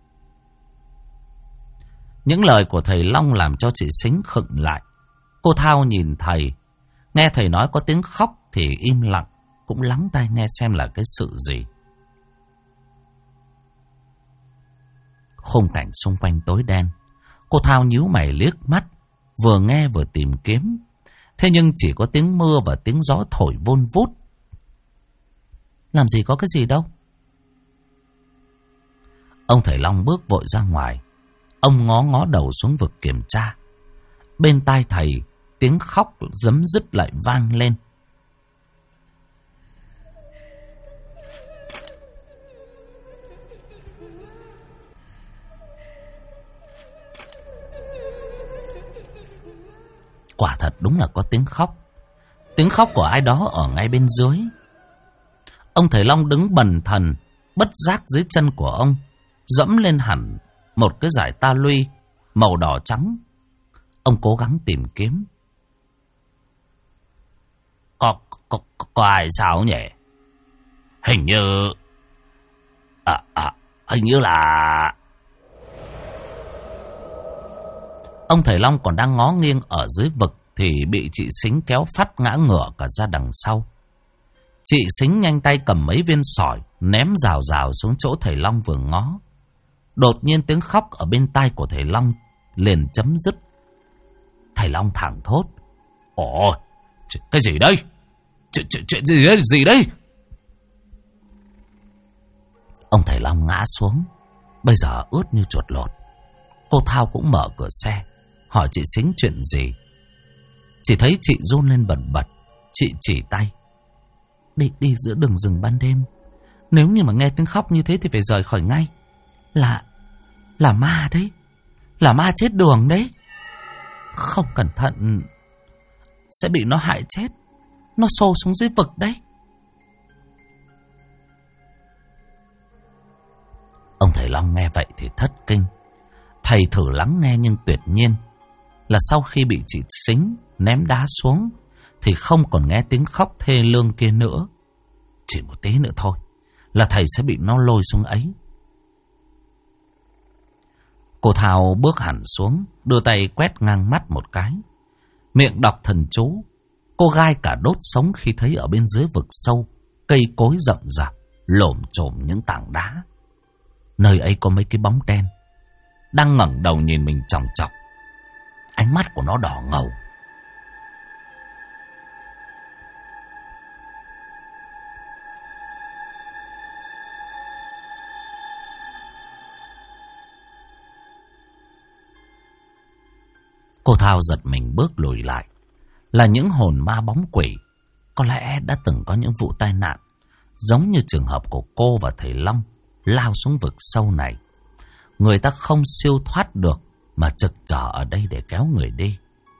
Những lời của thầy Long làm cho chị Sính khựng lại. Cô Thao nhìn thầy, nghe thầy nói có tiếng khóc thì im lặng, cũng lắng tai nghe xem là cái sự gì. Khung cảnh xung quanh tối đen. Cô Thao nhíu mày liếc mắt, vừa nghe vừa tìm kiếm. Thế nhưng chỉ có tiếng mưa và tiếng gió thổi vun vút. Làm gì có cái gì đâu. Ông thầy Long bước vội ra ngoài. Ông ngó ngó đầu xuống vực kiểm tra. Bên tai thầy, tiếng khóc rấm rứt lại vang lên. Quả thật đúng là có tiếng khóc. Tiếng khóc của ai đó ở ngay bên dưới. Ông thầy Long đứng bần thần, bất giác dưới chân của ông dẫm lên hẳn một cái dải ta luy màu đỏ trắng. Ông cố gắng tìm kiếm. Có ai sao nhỉ? Hình như hình như là... Ông thầy Long còn đang ngó nghiêng ở dưới vực thì bị chị Sính kéo phát ngã ngửa cả ra đằng sau. Chị Sính nhanh tay cầm mấy viên sỏi ném rào rào xuống chỗ thầy Long vừa ngó. Đột nhiên tiếng khóc ở bên tai của thầy Long liền chấm dứt. Thầy Long thẳng thốt: Ồ, cái gì đây? Chuyện gì đây? Ông thầy Long ngã xuống, bây giờ ướt như chuột lột. Cô Thao cũng mở cửa xe, hỏi chị Sính chuyện gì. Chỉ thấy chị run lên bần bật. Chị chỉ tay: Đi giữa đường rừng ban đêm. Nếu như mà nghe tiếng khóc như thế thì phải rời khỏi ngay. Là ma đấy. Là ma chết đường đấy. Không cẩn thận sẽ bị nó hại chết. Nó xô xuống dưới vực đấy. Ông thầy Long nghe vậy thì thất kinh. Thầy thử lắng nghe nhưng tuyệt nhiên là sau khi bị chị Sính ném đá xuống thì không còn nghe tiếng khóc thê lương kia nữa. Chỉ một tí nữa thôi là thầy sẽ bị nó lôi xuống ấy. Cô Thao bước hẳn xuống, đưa tay quét ngang mắt một cái, miệng đọc thần chú. Cô gai cả đốt sống khi thấy ở bên dưới vực sâu, cây cối rậm rạp, lổm chổm những tảng đá. Nơi ấy có mấy cái bóng đen đang ngẩng đầu nhìn mình chòng chọc. Ánh mắt của nó đỏ ngầu. Cô Thao giật mình bước lùi lại. Là những hồn ma bóng quỷ. Có lẽ đã từng có những vụ tai nạn giống như trường hợp của cô và thầy Long lao xuống vực sâu này. Người ta không siêu thoát được mà trực trở ở đây để kéo người đi.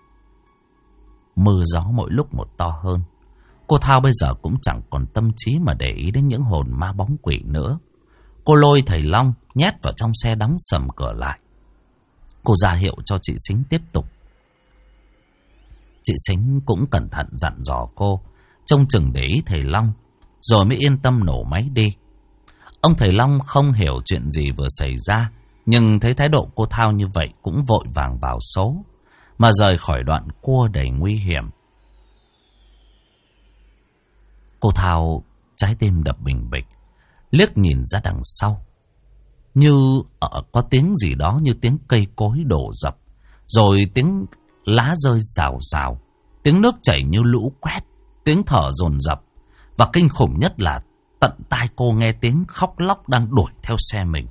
Mưa gió mỗi lúc một to hơn. Cô Thao bây giờ cũng chẳng còn tâm trí mà để ý đến những hồn ma bóng quỷ nữa. Cô lôi thầy Long nhét vào trong xe, đóng sầm cửa lại. Cô ra hiệu cho chị Sính tiếp tục. Chị Sính cũng cẩn thận dặn dò cô trông chừng để ý thầy Long, rồi mới yên tâm nổ máy đi. Ông thầy Long không hiểu chuyện gì vừa xảy ra, nhưng thấy thái độ cô Thao như vậy cũng vội vàng vào số, mà rời khỏi đoạn cua đầy nguy hiểm. Cô Thao trái tim đập bình bịch, liếc nhìn ra đằng sau. Như có tiếng gì đó, như tiếng cây cối đổ dập, rồi tiếng lá rơi rào rào, tiếng nước chảy như lũ quét, tiếng thở dồn dập. Và kinh khủng nhất là tận tai cô nghe tiếng khóc lóc đang đuổi theo xe mình.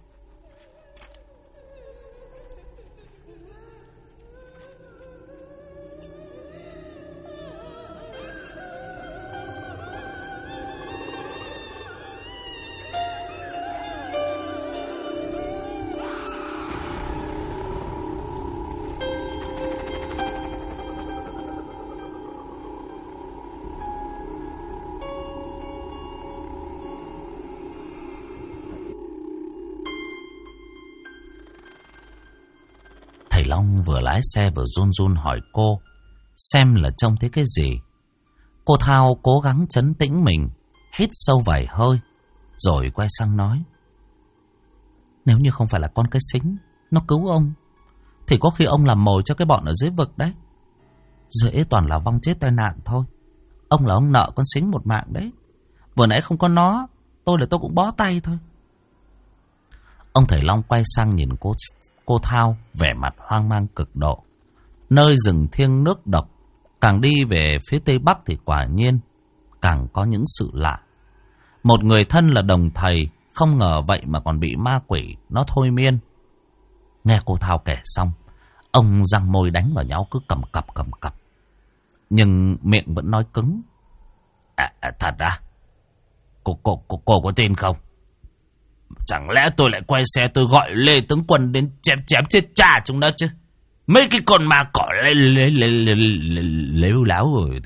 Long vừa lái xe vừa run run hỏi cô xem là trông thấy cái gì. Cô Thao cố gắng trấn tĩnh mình, hít sâu vài hơi, rồi quay sang nói: nếu như không phải là con cái Sính nó cứu ông, thì có khi ông làm mồi cho cái bọn ở dưới vực đấy. Dễ toàn là vong chết tai nạn thôi. Ông là ông nợ con Sính một mạng đấy. Vừa nãy không có nó, tôi cũng bó tay thôi. Ông thầy Long quay sang nhìn cô Thao, vẻ mặt hoang mang cực độ. Nơi rừng thiêng nước độc, càng đi về phía tây bắc thì quả nhiên càng có những sự lạ. Một người thân là đồng thầy, không ngờ vậy mà còn bị ma quỷ nó thôi miên. Nghe cô Thao kể xong, ông răng môi đánh vào nhau cứ cầm cập. Nhưng miệng vẫn nói cứng. Thật à? Cô có tin không? Chẳng lẽ tôi lại quay xe tôi gọi Lê Tướng Quân đến chém chết cha chúng nó chứ? Mấy cái con ma cỏ lếu láo rồi.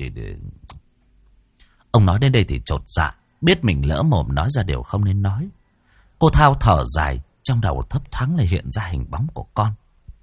Ông nói đến đây thì chột dạ, biết mình lỡ mồm nói ra điều không nên nói. Cô Thao thở dài, trong đầu thấp thoáng lại hiện ra hình bóng của con.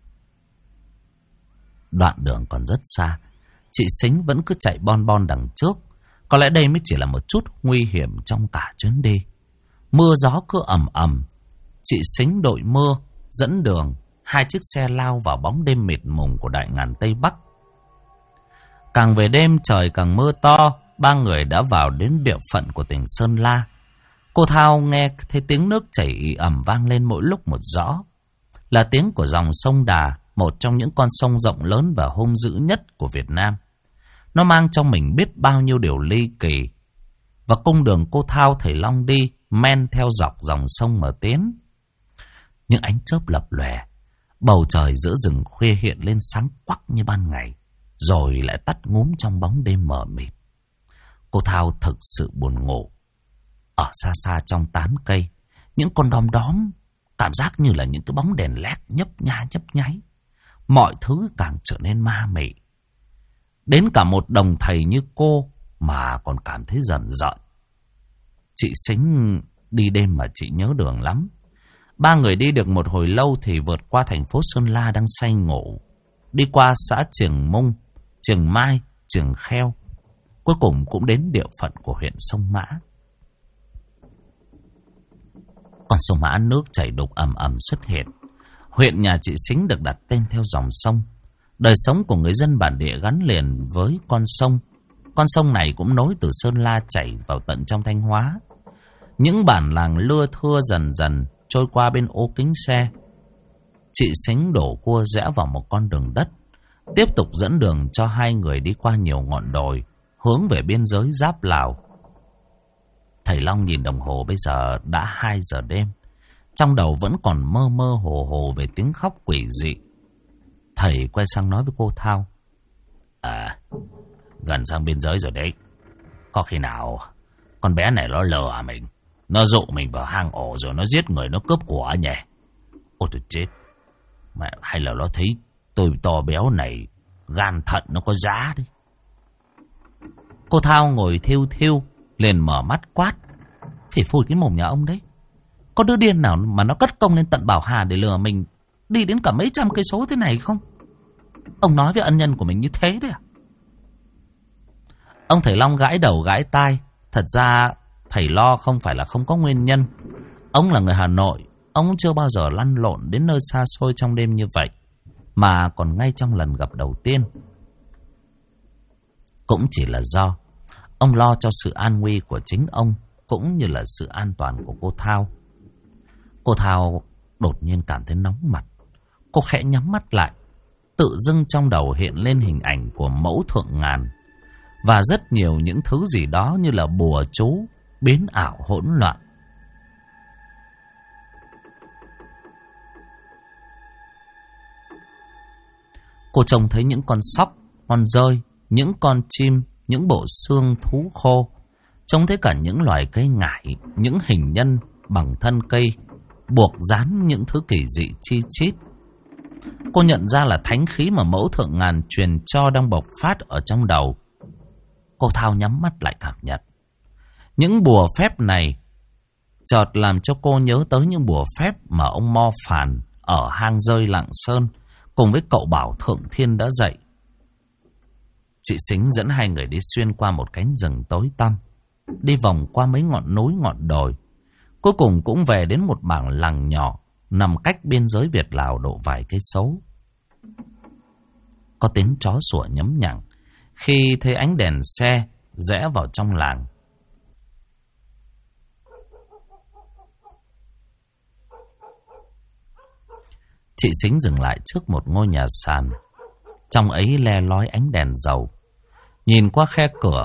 Đoạn đường còn rất xa, chị Sính vẫn cứ chạy bon đằng trước. Có lẽ đây mới chỉ là một chút nguy hiểm trong cả chuyến đi. Mưa gió cứ ầm ầm, chị Sính đội mưa dẫn đường. Hai chiếc xe lao vào bóng đêm mịt mùng của đại ngàn Tây Bắc. Càng về đêm trời càng mưa to. Ba người đã vào đến địa phận của tỉnh Sơn La. Cô Thao nghe thấy tiếng nước chảy ì ầm vang lên mỗi lúc một rõ. Là tiếng của dòng sông Đà, một trong những con sông rộng lớn và hung dữ nhất của Việt Nam. Nó mang trong mình biết bao nhiêu điều ly kỳ. Và cung đường cô Thao thầy Long đi men theo dọc dòng sông mà tiến. Những ánh chớp lập lòe, bầu trời giữa rừng khuya hiện lên sáng quắc như ban ngày, rồi lại tắt ngúm trong bóng đêm mờ mịt. Cô Thao thực sự buồn ngủ. Ở xa xa trong tán cây, những con đom đóm cảm giác như là những cái bóng đèn led nhấp nháy. Mọi thứ càng trở nên ma mị. Đến cả một đồng thầy như cô mà còn cảm thấy rờn rợn. Chị Sính đi đêm mà chị nhớ đường lắm. Ba người đi được một hồi lâu thì vượt qua thành phố Sơn La đang say ngủ. Đi qua xã Trường Mông, Trường Mai, Trường Kheo. Cuối cùng cũng đến địa phận của huyện Sông Mã. Con sông Mã nước chảy đục ầm ầm xuất hiện. Huyện nhà chị Sính được đặt tên theo dòng sông. Đời sống của người dân bản địa gắn liền với con sông. Con sông này cũng nối từ Sơn La chảy vào tận trong Thanh Hóa. Những bản làng lưa thưa dần dần trôi qua bên ô kính xe. Chị Sính đổ cua rẽ vào một con đường đất, tiếp tục dẫn đường cho hai người đi qua nhiều ngọn đồi, hướng về biên giới giáp Lào. Thầy Long nhìn đồng hồ, bây giờ đã 2 giờ đêm. Trong đầu vẫn còn mơ mơ hồ hồ về tiếng khóc quỷ dị. Thầy quay sang nói với cô Thao: gần sang biên giới rồi đấy. Có khi nào con bé này nó lừa mình, nó dụ mình vào hang ổ rồi nó giết người, nó cướp của nhỉ? Ôi tôi chết. Mẹ, hay là nó thấy tôi to béo này, gan thận nó có giá đấy. Cô Thao ngồi thiêu liền mở mắt quát: phỉ phủi cái mồm nhà ông đấy. Có đứa điên nào mà nó cất công lên tận Bảo Hà để lừa mình đi đến cả mấy trăm cây số thế này không? Ông nói với ân nhân của mình như thế đấy à? Ông thầy Long gãi đầu gãi tai. Thật ra thầy lo không phải là không có nguyên nhân. Ông là người Hà Nội, ông chưa bao giờ lăn lộn đến nơi xa xôi trong đêm như vậy, mà còn ngay trong lần gặp đầu tiên. Cũng chỉ là do ông lo cho sự an nguy của chính ông, cũng như là sự an toàn của cô Thao. Cô Thao đột nhiên cảm thấy nóng mặt. Cô khẽ nhắm mắt lại. Tự dưng trong đầu hiện lên hình ảnh của mẫu thượng ngàn và rất nhiều những thứ gì đó như là bùa chú, biến ảo hỗn loạn. Cô trông thấy những con sóc, con dơi, những con chim, những bộ xương thú khô. Trông thấy cả những loài cây ngải, những hình nhân bằng thân cây, buộc dán những thứ kỳ dị chi chít. Cô nhận ra là thánh khí mà mẫu thượng ngàn truyền cho đang bộc phát ở trong đầu. Cô Thao nhắm mắt lại cảm nhận. Những bùa phép này chợt làm cho cô nhớ tới những bùa phép mà ông Mo Phàn ở hang rơi Lạng Sơn cùng với cậu Bảo Thượng Thiên đã dậy. Chị Sính dẫn hai người đi xuyên qua một cánh rừng tối tăm, đi vòng qua mấy ngọn núi ngọn đồi. Cuối cùng cũng về đến một bản làng nhỏ nằm cách biên giới Việt Lào độ vài cây số. Có tiếng chó sủa nhấm nhặng khi thấy ánh đèn xe rẽ vào trong làng. Chị Sính dừng lại trước một ngôi nhà sàn. Trong ấy le lói ánh đèn dầu. Nhìn qua khe cửa.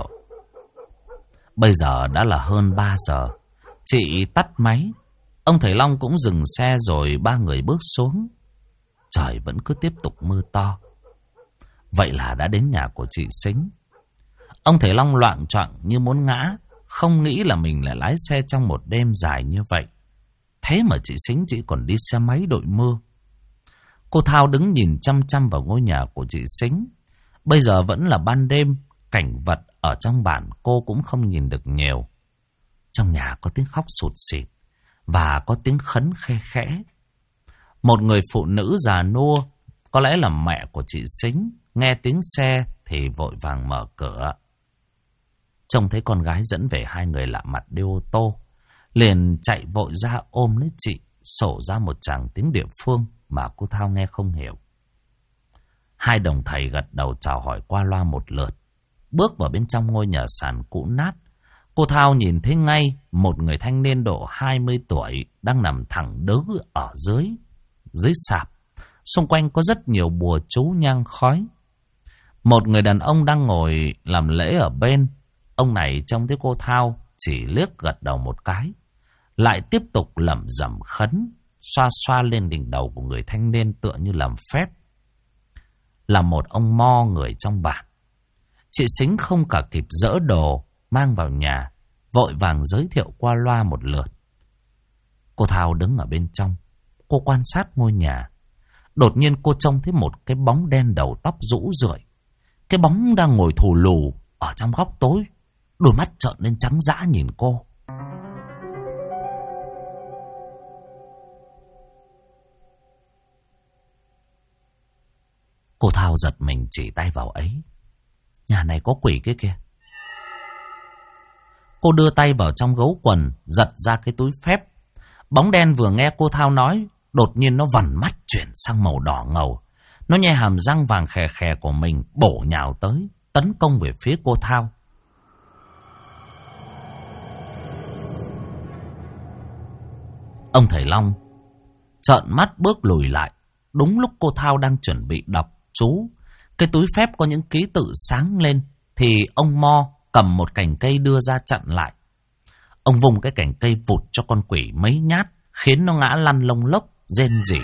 Bây giờ đã là hơn 3 giờ. Chị tắt máy. Ông thầy Long cũng dừng xe rồi ba người bước xuống. Trời vẫn cứ tiếp tục mưa to. Vậy là đã đến nhà của chị Sính. Ông thầy Long loạng choạng như muốn ngã. Không nghĩ là mình lại lái xe trong một đêm dài như vậy. Thế mà chị Sính chỉ còn đi xe máy đội mưa. Cô Thao đứng nhìn chăm chăm vào ngôi nhà của chị Sính. Bây giờ vẫn là ban đêm, cảnh vật ở trong bản cô cũng không nhìn được nhiều. Trong nhà có tiếng khóc sụt sịt và có tiếng khấn khe khẽ. Một người phụ nữ già nua, có lẽ là mẹ của chị Sính, nghe tiếng xe thì vội vàng mở cửa. Trông thấy con gái dẫn về hai người lạ mặt đi ô tô, liền chạy vội ra ôm lấy chị, sổ ra một tràng tiếng địa phương mà cô Thao nghe không hiểu. Hai đồng thầy gật đầu chào hỏi qua loa một lượt. Bước vào bên trong ngôi nhà sàn cũ nát, cô Thao nhìn thấy ngay một người thanh niên độ 20 tuổi đang nằm thẳng đớ ở dưới sạp. Xung quanh có rất nhiều bùa chú nhang khói. Một người đàn ông đang ngồi làm lễ ở bên. Ông này trông thấy cô Thao chỉ liếc gật đầu một cái, lại tiếp tục lẩm rẩm khấn, xoa xoa lên đỉnh đầu của người thanh niên tựa như làm phép. Là một ông mo người trong bản. Chị Sính không cả kịp dỡ đồ mang vào nhà, vội vàng giới thiệu qua loa một lượt. Cô Thao đứng ở bên trong, cô quan sát ngôi nhà. Đột nhiên cô trông thấy một cái bóng đen đầu tóc rũ rượi. Cái bóng đang ngồi thù lù ở trong góc tối, đôi mắt trợn lên trắng dã nhìn cô. Cô Thao giật mình chỉ tay vào ấy. Nhà này có quỷ cái kia. Cô đưa tay vào trong gấu quần, giật ra cái túi phép. Bóng đen vừa nghe cô Thao nói, đột nhiên nó vằn mắt chuyển sang màu đỏ ngầu. Nó nhe hàm răng vàng khè khè của mình, bổ nhào tới, tấn công về phía cô Thao. Ông thầy Long trợn mắt bước lùi lại. Đúng lúc cô Thao đang chuẩn bị đọc chú, cái túi phép có những ký tự sáng lên, thì ông mo cầm một cành cây đưa ra chặn lại. Ông vùng cái cành cây vụt cho con quỷ mấy nhát, khiến nó ngã lăn lông lốc, rên rỉ.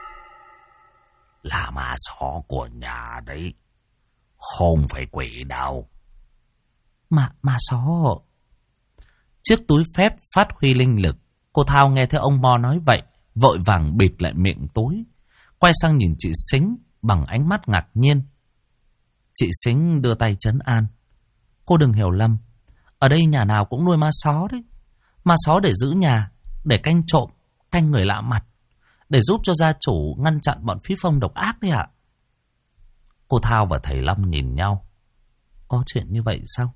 Là ma só của nhà đấy, không phải quỷ đâu. Ma só. Chiếc túi phép phát huy linh lực. Cô Thao nghe thấy ông mo nói vậy, vội vàng bịt lại miệng túi, quay sang nhìn chị Sính bằng ánh mắt ngạc nhiên. Chị Sính đưa tay trấn an. Cô đừng hiểu lầm, ở đây nhà nào cũng nuôi ma só đấy. Ma só để giữ nhà, để canh trộm, canh người lạ mặt, để giúp cho gia chủ ngăn chặn bọn phí phong độc ác đấy ạ. Cô Thao và thầy Long nhìn nhau. Có chuyện như vậy sao?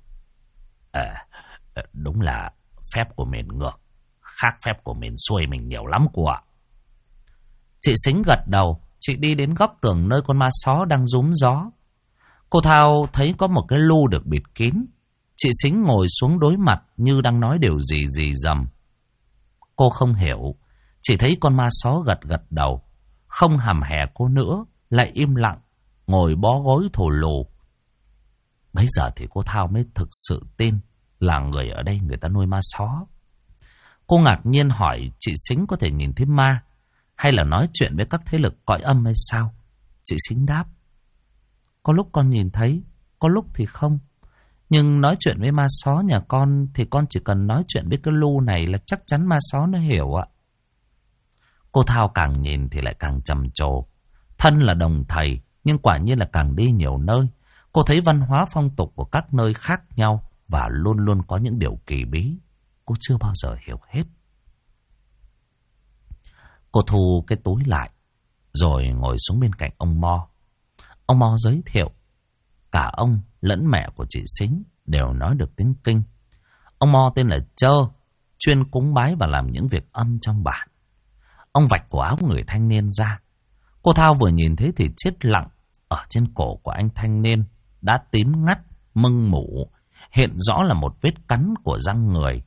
Đúng là phép của mình ngược, khác phép của mình xuôi mình nhiều lắm cô ạ. Chị Sính gật đầu. Chị đi đến góc tường nơi con ma só đang rúm gió. Cô Thao thấy có một cái lu được bịt kín. Chị Sính ngồi xuống đối mặt như đang nói điều gì rầm. Cô không hiểu, chỉ thấy con ma só gật đầu, không hằm hè cô nữa, lại im lặng, ngồi bó gối thù lù. Bây giờ thì cô Thao mới thực sự tin là người ở đây người ta nuôi ma só. Cô ngạc nhiên hỏi chị Sính có thể nhìn thấy ma, hay là nói chuyện với các thế lực cõi âm hay sao? Chị Sính đáp. Có lúc con nhìn thấy, có lúc thì không. Nhưng nói chuyện với ma só nhà con thì con chỉ cần nói chuyện với cái lu này là chắc chắn ma só nó hiểu ạ. Cô Thao càng nhìn thì lại càng trầm trồ. Thân là đồng thầy, nhưng quả nhiên là càng đi nhiều nơi. Cô thấy văn hóa phong tục của các nơi khác nhau và luôn luôn có những điều kỳ bí. Cô chưa bao giờ hiểu hết. Cô thu cái túi lại, rồi ngồi xuống bên cạnh ông Mo. Ông Mo giới thiệu. Cả ông lẫn mẹ của chị Sính đều nói được tiếng Kinh. Ông Mo tên là Trơ, chuyên cúng bái và làm những việc âm trong bản. Ông vạch cổ áo người thanh niên ra. Cô Thao vừa nhìn thấy thì chết lặng. Ở trên cổ của anh thanh niên đã tím ngắt, mưng mủ, hiện rõ là một vết cắn của răng người.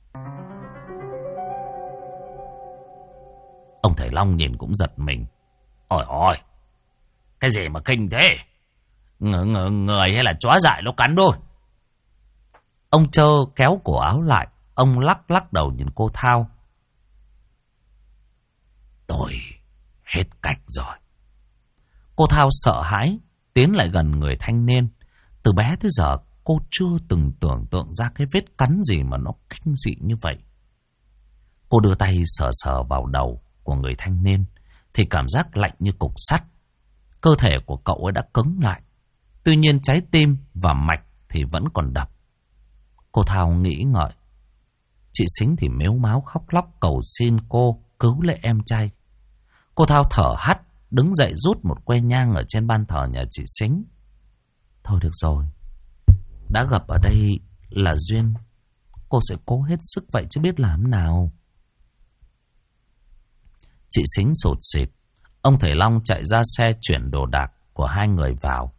Ông thầy Long nhìn cũng giật mình. Ôi ôi, cái gì mà kinh thế? Người hay là chó dại nó cắn đôi? Ông Trơ kéo cổ áo lại. Ông lắc lắc đầu nhìn cô Thao. Tôi hết cách rồi. Cô Thao sợ hãi tiến lại gần người thanh niên. Từ bé tới giờ cô chưa từng tưởng tượng ra cái vết cắn gì mà nó kinh dị như vậy. Cô đưa tay sờ sờ vào đầu của người thanh niên thì cảm giác lạnh như cục sắt. Cơ thể của cậu ấy đã cứng lại. Tuy nhiên trái tim và mạch thì vẫn còn đập. Cô Thao nghĩ ngợi. Chị Sính thì mếu máo khóc lóc cầu xin cô cứu lấy em trai. Cô Thao thở hắt, đứng dậy rút một que nhang ở trên ban thờ nhà chị Sính. Thôi được rồi, đã gặp ở đây là duyên, cô sẽ cố hết sức vậy chứ biết làm nào. Chị Sính sụt sịt. Ông thầy Long chạy ra xe chuyển đồ đạc của hai người vào.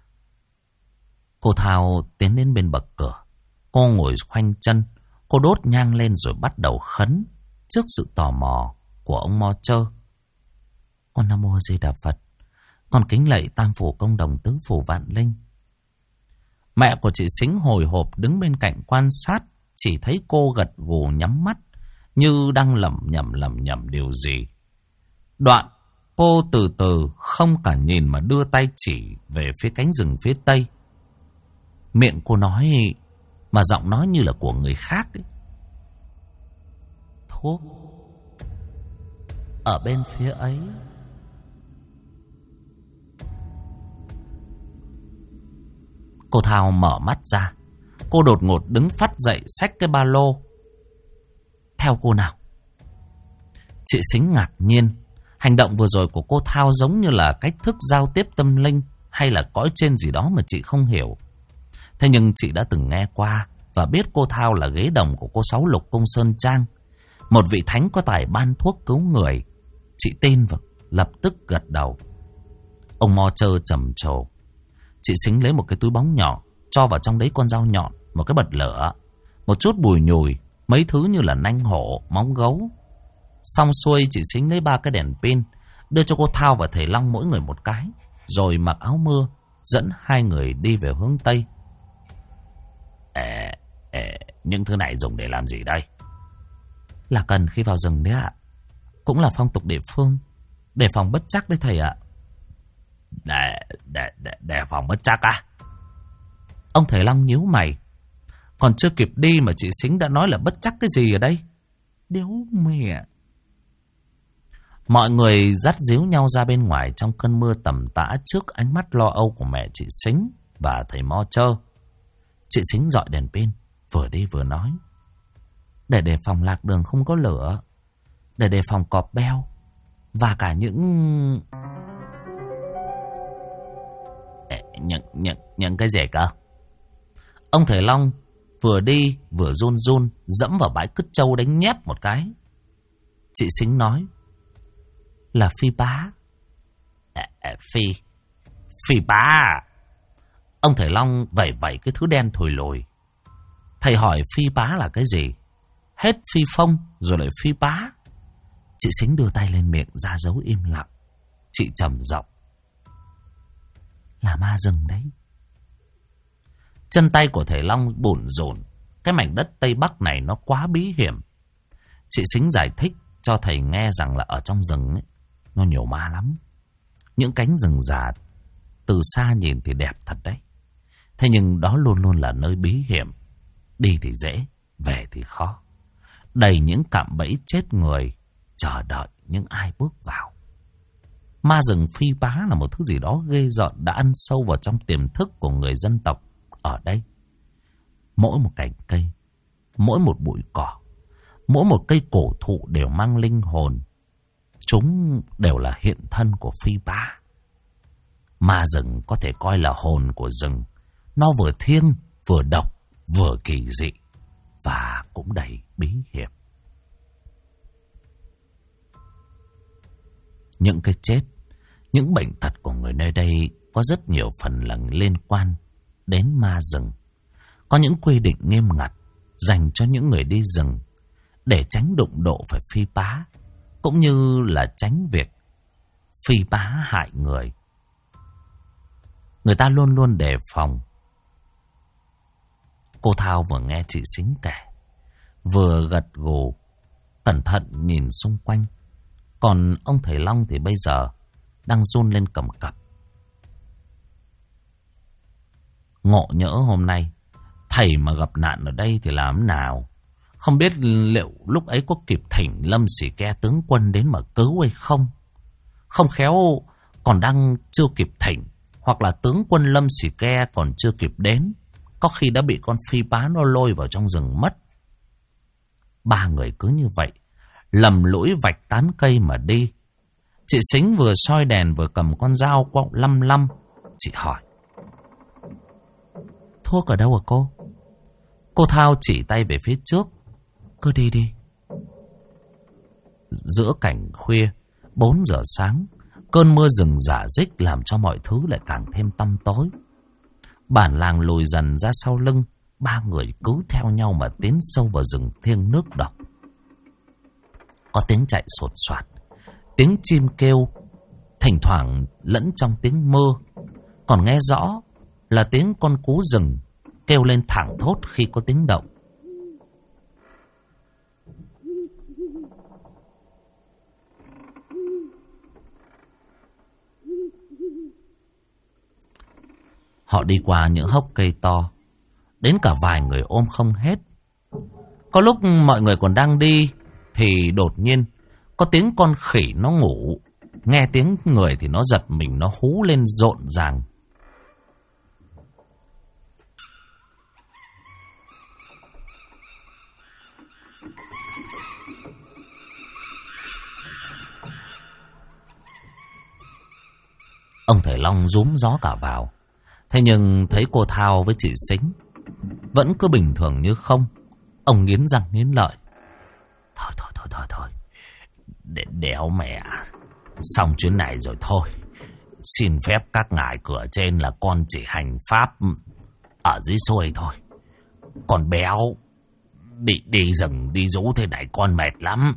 Cô Thao tiến đến bên bậc cửa. Cô ngồi khoanh chân. Cô đốt nhang lên rồi bắt đầu khấn trước sự tò mò của ông Mo Trơ. Con Nam Mô Di Đà Phật. Con kính lạy Tam Phủ Công Đồng Tứ Phủ Vạn Linh. Mẹ của chị Sính hồi hộp đứng bên cạnh quan sát. Chỉ thấy cô gật gù nhắm mắt như đang lẩm nhẩm điều gì. Đoạn cô từ từ không cả nhìn mà đưa tay chỉ về phía cánh rừng phía tây. Miệng cô nói mà giọng nói như là của người khác ấy. Thuốc ở bên phía ấy. Cô Thao mở mắt ra. Cô đột ngột đứng phắt dậy xách cái ba lô. Theo cô nào. Chị Sính ngạc nhiên. Hành động vừa rồi của cô Thao giống như là cách thức giao tiếp tâm linh hay là cõi trên gì đó mà chị không hiểu. Thế nhưng chị đã từng nghe qua và biết cô Thao là ghế đồng của cô Sáu Lục Cung Sơn Trang, một vị thánh có tài ban thuốc cứu người. Chị tin và lập tức gật đầu. Ông Mo Trơ trầm trồ. Chị Sính lấy một cái túi bóng nhỏ, cho vào trong đấy con dao nhọn, một cái bật lửa, một chút bùi nhùi, mấy thứ như là nanh hổ, móng gấu. Xong xuôi chị Sính lấy 3 cái đèn pin, đưa cho cô Thao và thầy Long mỗi người một cái, rồi mặc áo mưa, dẫn hai người đi về hướng Tây. Những thứ này dùng để làm gì đây? Là cần khi vào rừng đấy ạ. Cũng là phong tục địa phương, để phòng bất trắc đấy thầy ạ. Để phòng bất trắc à? Ông thầy Long nhíu mày. Còn chưa kịp đi mà chị Sính đã nói là bất trắc cái gì ở đây? Điếu mẹ. Mọi người dắt díu nhau ra bên ngoài trong cơn mưa tầm tã trước ánh mắt lo âu của mẹ chị Sính và thầy Mo Trơ. Chị Sính dọi đèn pin, vừa đi vừa nói. Để đề phòng lạc đường không có lửa, để đề phòng cọp beo, và cả những cái gì cơ? Ông thầy Long vừa đi vừa run run dẫm vào bãi cứt trâu đánh nhép một cái. Chị Sính nói là phi bá. Phi bá. Ông thầy Long vẩy vẩy cái thứ đen thùi lùi. Thầy hỏi phi bá là cái gì? Hết phi phong rồi lại phi bá. Chị Sính đưa tay lên miệng ra dấu im lặng. Chị trầm giọng. Là ma rừng đấy. Chân tay của thầy Long bủn rủn. Cái mảnh đất Tây Bắc này nó quá bí hiểm. Chị Sính giải thích cho thầy nghe rằng là ở trong rừng ấy, nó nhiều ma lắm. Những cánh rừng già từ xa nhìn thì đẹp thật đấy. Thế nhưng đó luôn luôn là nơi bí hiểm. Đi thì dễ, về thì khó. Đầy những cạm bẫy chết người, chờ đợi những ai bước vào. Ma rừng phi bá là một thứ gì đó ghê rợn đã ăn sâu vào trong tiềm thức của người dân tộc ở đây. Mỗi một cành cây, mỗi một bụi cỏ, mỗi một cây cổ thụ đều mang linh hồn. chúng đều là hiện thân của Phi Bá. Ma rừng có thể coi là hồn của rừng. Nó vừa thiêng, vừa độc, vừa kỳ dị và cũng đầy bí hiểm. Những cái chết, những bệnh tật của người nơi đây có rất nhiều phần là liên quan đến ma rừng. Có những quy định nghiêm ngặt dành cho những người đi rừng để tránh đụng độ phải Phi Bá, cũng như là tránh việc Phi Bá hại người. Người ta luôn luôn đề phòng. Cô Thao vừa nghe chị Sính kể, vừa gật gù, cẩn thận nhìn xung quanh. Còn ông thầy Long thì bây giờ đang run lên cầm cập. Ngộ nhỡ hôm nay thầy mà gặp nạn ở đây thì làm nào? Không biết liệu lúc ấy có kịp thỉnh Lâm Sĩ Ke tướng quân đến mà cứu hay không? Không khéo còn đang chưa kịp thỉnh, hoặc là tướng quân Lâm Sĩ Ke còn chưa kịp đến, có khi đã bị con Phi Bá nó lôi vào trong rừng mất. Ba người cứ như vậy lầm lũi vạch tán cây mà đi. Chị Sính vừa soi đèn vừa cầm con dao lăm lăm. Chị hỏi: thuốc ở đâu hả cô? Cô Thao chỉ tay về phía trước: cứ đi đi. Giữa cảnh khuya 4 giờ sáng, cơn mưa rừng rả rích làm cho mọi thứ lại càng thêm tăm tối. Bản làng lùi dần ra sau lưng. Ba người cứ theo nhau mà tiến sâu vào rừng thiêng nước độc. Có tiếng chạy sột soạt, tiếng chim kêu, thỉnh thoảng lẫn trong tiếng mưa còn nghe rõ là tiếng con cú rừng kêu lên thảng thốt khi có tiếng động. Họ đi qua những hốc cây to, đến cả vài người ôm không hết. Có lúc mọi người còn đang đi thì đột nhiên có tiếng con khỉ nó ngủ. Nghe tiếng người thì nó giật mình, nó hú lên rộn ràng. Ông thầy Long rúm gió cả vào. Thế nhưng thấy cô Thao với chị Sính vẫn cứ bình thường như không. Ông nghiến răng nghiến lợi: Thôi, đéo mẹ, xong chuyến này rồi thôi. Xin phép các ngài cửa trên là con chỉ hành pháp ở dưới xuôi thôi. Con béo đi rừng đi rú thế này con mệt lắm.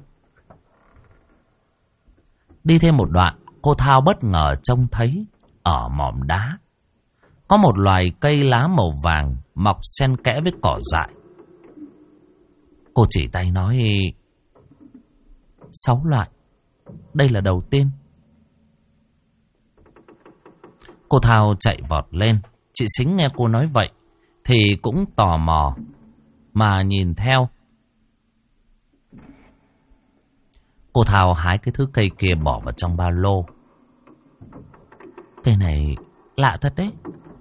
Đi thêm một đoạn, cô Thao bất ngờ trông thấy ở mỏm đá có một loài cây lá màu vàng mọc xen kẽ với cỏ dại. Cô chỉ tay nói: 6 loại, đây là đầu tiên. Cô Thao chạy vọt lên. Chị Sính nghe cô nói vậy thì cũng tò mò mà nhìn theo. Cô Thao hái cái thứ cây kia bỏ vào trong ba lô. Cây này lạ thật đấy,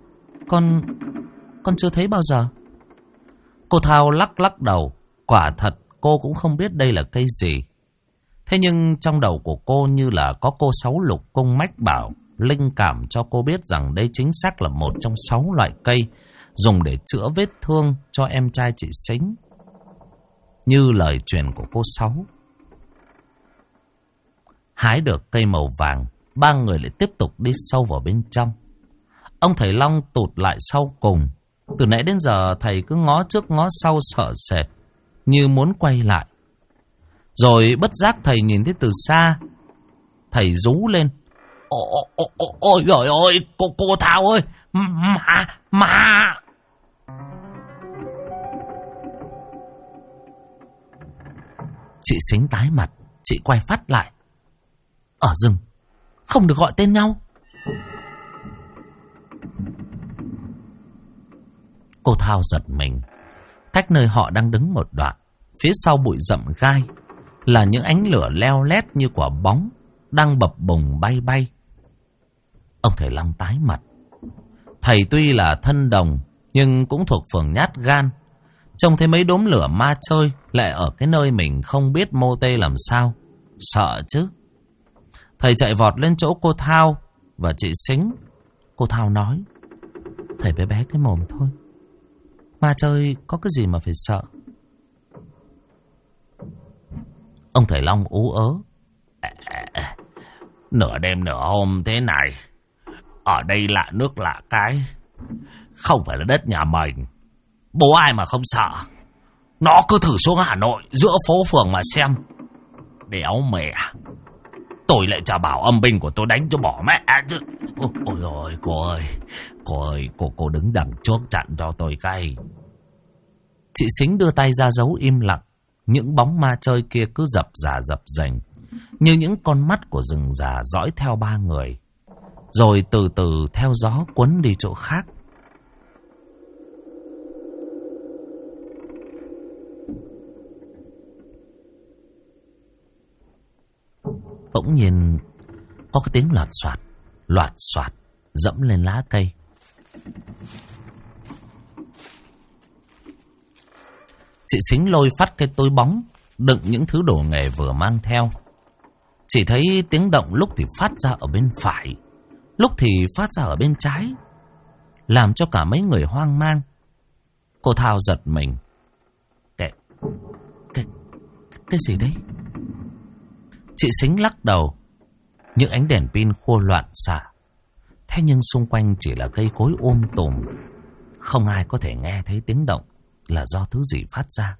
con chưa thấy bao giờ. Cô Thao lắc đầu. Quả thật cô cũng không biết đây là cây gì. Thế nhưng trong đầu của cô như là có cô Sáu Lục Cung mách bảo, linh cảm cho cô biết rằng đây chính xác là một trong 6 loại cây dùng để chữa vết thương cho em trai chị Sính, như lời truyền của cô Sáu. Hái được cây màu vàng, ba người lại tiếp tục đi sâu vào bên trong. Ông thầy Long tụt lại sau cùng. Từ nãy đến giờ thầy cứ ngó trước ngó sau sợ sệt, như muốn quay lại. Rồi bất giác thầy nhìn thấy từ xa, thầy rú lên: Ôi giời ơi, cô Thao ơi, ma! Chị Sính tái mặt, chị quay phát lại. Ở rừng không được gọi tên nhau. Cô Thao giật mình. Cách nơi họ đang đứng một đoạn, phía sau bụi rậm gai là những ánh lửa leo lét như quả bóng đang bập bùng bay. Ông thầy Long tái mặt. Thầy tuy là thân đồng nhưng cũng thuộc phường nhát gan. Trông thấy mấy đốm lửa ma chơi lại ở cái nơi mình không biết mô tê làm sao, sợ chứ. Thầy chạy vọt lên chỗ cô Thao và chị Sính. Cô Thao nói: thầy bé bé cái mồm thôi, ma chơi có cái gì mà phải sợ. Ông thầy Long ú ớ: nửa đêm nửa hôm thế này, ở đây lạ nước lạ cái, không phải là đất nhà mình, bố ai mà không sợ. Nó cứ thử xuống Hà Nội giữa phố phường mà xem. Đéo mẹ, tôi lại chả bảo âm binh của tôi đánh cho bỏ mẹ chứ. Ôi ôi cô ơi, cô đứng đằng trước chặn cho tôi cái. Chị Sính đưa tay ra dấu im lặng. Những bóng ma chơi kia cứ dập dềnh như những con mắt của rừng già dõi theo ba người, rồi từ từ theo gió cuốn đi chỗ khác. Bỗng nhiên có cái tiếng loạt xoạt dẫm lên lá cây. Chị Sính lôi phát cái túi bóng đựng những thứ đồ nghề vừa mang theo. Chỉ thấy tiếng động lúc thì phát ra ở bên phải, lúc thì phát ra ở bên trái, làm cho cả mấy người hoang mang. Cô Thao giật mình: Cái gì đấy? Chị Sính lắc đầu: những ánh đèn pin khua loạn xạ. Thế nhưng xung quanh chỉ là cây cối tùm, không ai có thể nghe thấy tiếng động là do thứ gì phát ra.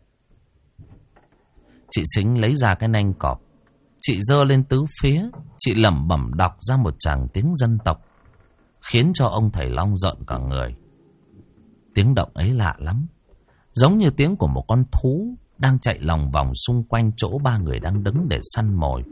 Chị Sính lấy ra cái nanh cọp, chị giơ lên tứ phía, chị lẩm bẩm đọc ra một tràng tiếng dân tộc, khiến cho ông thầy Long rợn cả người. Tiếng động ấy lạ lắm, giống như tiếng của một con thú đang chạy lòng vòng xung quanh chỗ ba người đang đứng để săn mồi.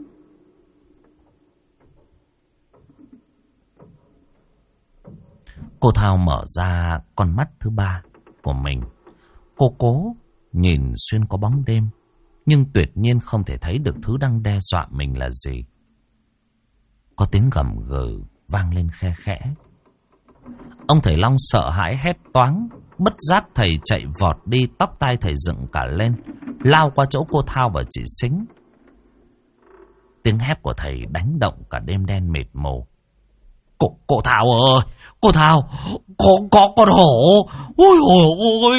Cô Thao mở ra con mắt thứ ba của mình. Cô cố nhìn xuyên qua bóng đêm, nhưng tuyệt nhiên không thể thấy được thứ đang đe dọa mình là gì. Có tiếng gầm gừ vang lên khe khẽ. Ông thầy Long sợ hãi hét toáng. Bất giác thầy chạy vọt đi, tóc tai thầy dựng cả lên, lao qua chỗ cô Thao và chị Sính. Tiếng hét của thầy đánh động cả đêm đen mịt mù. Cô Thao ơi, cô Thao, có con hổ. Ôi ôi ôi.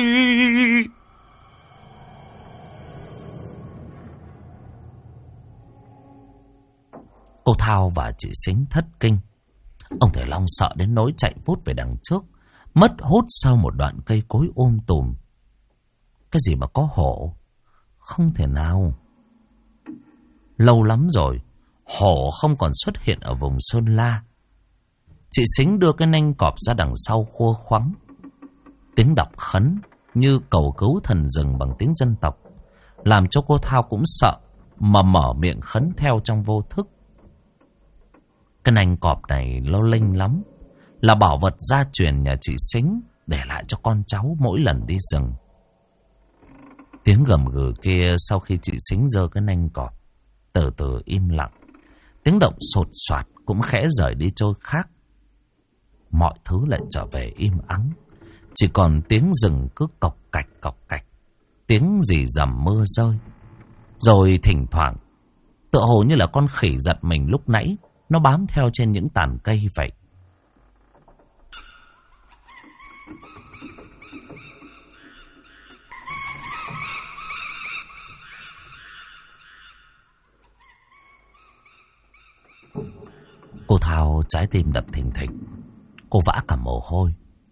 Cô Thao và chị Sính thất kinh. Ông thầy Long sợ đến nỗi chạy vút về đằng trước, mất hút sau một đoạn cây cối tùm. Cái gì mà có hổ? Không thể nào. Lâu lắm rồi, hổ không còn xuất hiện ở vùng Sơn La. Chị Sính đưa cái nanh cọp ra đằng sau khua khoắng. Tiếng đọc khấn như cầu cứu thần rừng bằng tiếng dân tộc, làm cho cô Thao cũng sợ, mà mở miệng khấn theo trong vô thức. Cái nanh cọp này lâu linh lắm, là bảo vật gia truyền nhà chị Sính để lại cho con cháu mỗi lần đi rừng. Tiếng gầm gừ kia sau khi chị Sính giơ cái nanh cọp từ từ im lặng. Tiếng động sột soạt cũng khẽ rời đi chỗ khác. Mọi thứ lại trở về im ắng, chỉ còn tiếng rừng cứ cộc cạch, tiếng rì rầm mưa rơi. Rồi thỉnh thoảng, tựa hồ như là con khỉ giật mình lúc nãy, nó bám theo trên những tàn cây vậy. Cô Thao trái tim đập thình thịch, cô vã cả mồ hôi.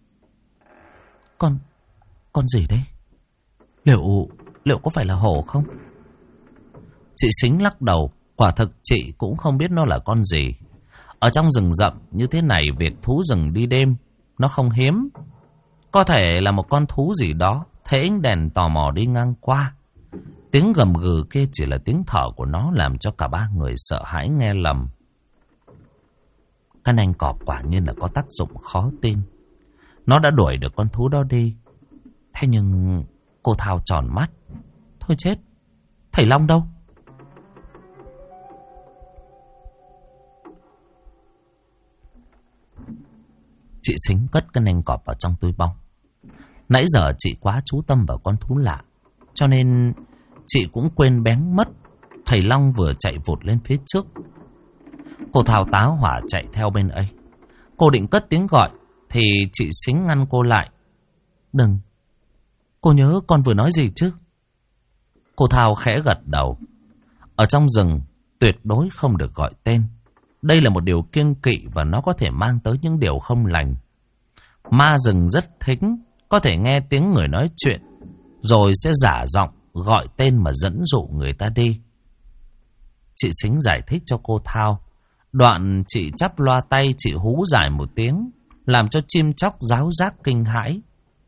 Con gì đấy? Liệu có phải là hổ không? Chị Sính lắc đầu. Quả thực chị cũng không biết nó là con gì. Ở trong rừng rậm như thế này, việc thú rừng đi đêm nó không hiếm. Có thể là một con thú gì đó thấy ánh đèn tò mò đi ngang qua. Tiếng gầm gừ kia chỉ là tiếng thở của nó, làm cho cả ba người sợ hãi nghe lầm. Cái nanh cọp quả nhiên là có tác dụng khó tin. Nó đã đuổi được con thú đó đi. Thế nhưng cô Thao tròn mắt. Thôi chết, thầy Long đâu? Chị Sính cất cái nanh cọp vào trong túi bông. Nãy giờ chị quá chú tâm vào con thú lạ, cho nên chị cũng quên bén mất thầy Long vừa chạy vụt lên phía trước. Cô Thao tá hỏa chạy theo bên ấy. Cô định cất tiếng gọi thì chị Sính ngăn cô lại. Đừng, cô nhớ con vừa nói gì chứ? Cô Thao khẽ gật đầu. Ở trong rừng tuyệt đối không được gọi tên. Đây là một điều kiêng kỵ và nó có thể mang tới những điều không lành. Ma rừng rất thính, có thể nghe tiếng người nói chuyện, rồi sẽ giả giọng gọi tên mà dẫn dụ người ta đi. Chị Sính giải thích cho cô Thao. Đoạn chị chắp loa tay, chị hú dài một tiếng, làm cho chim chóc ráo rác kinh hãi.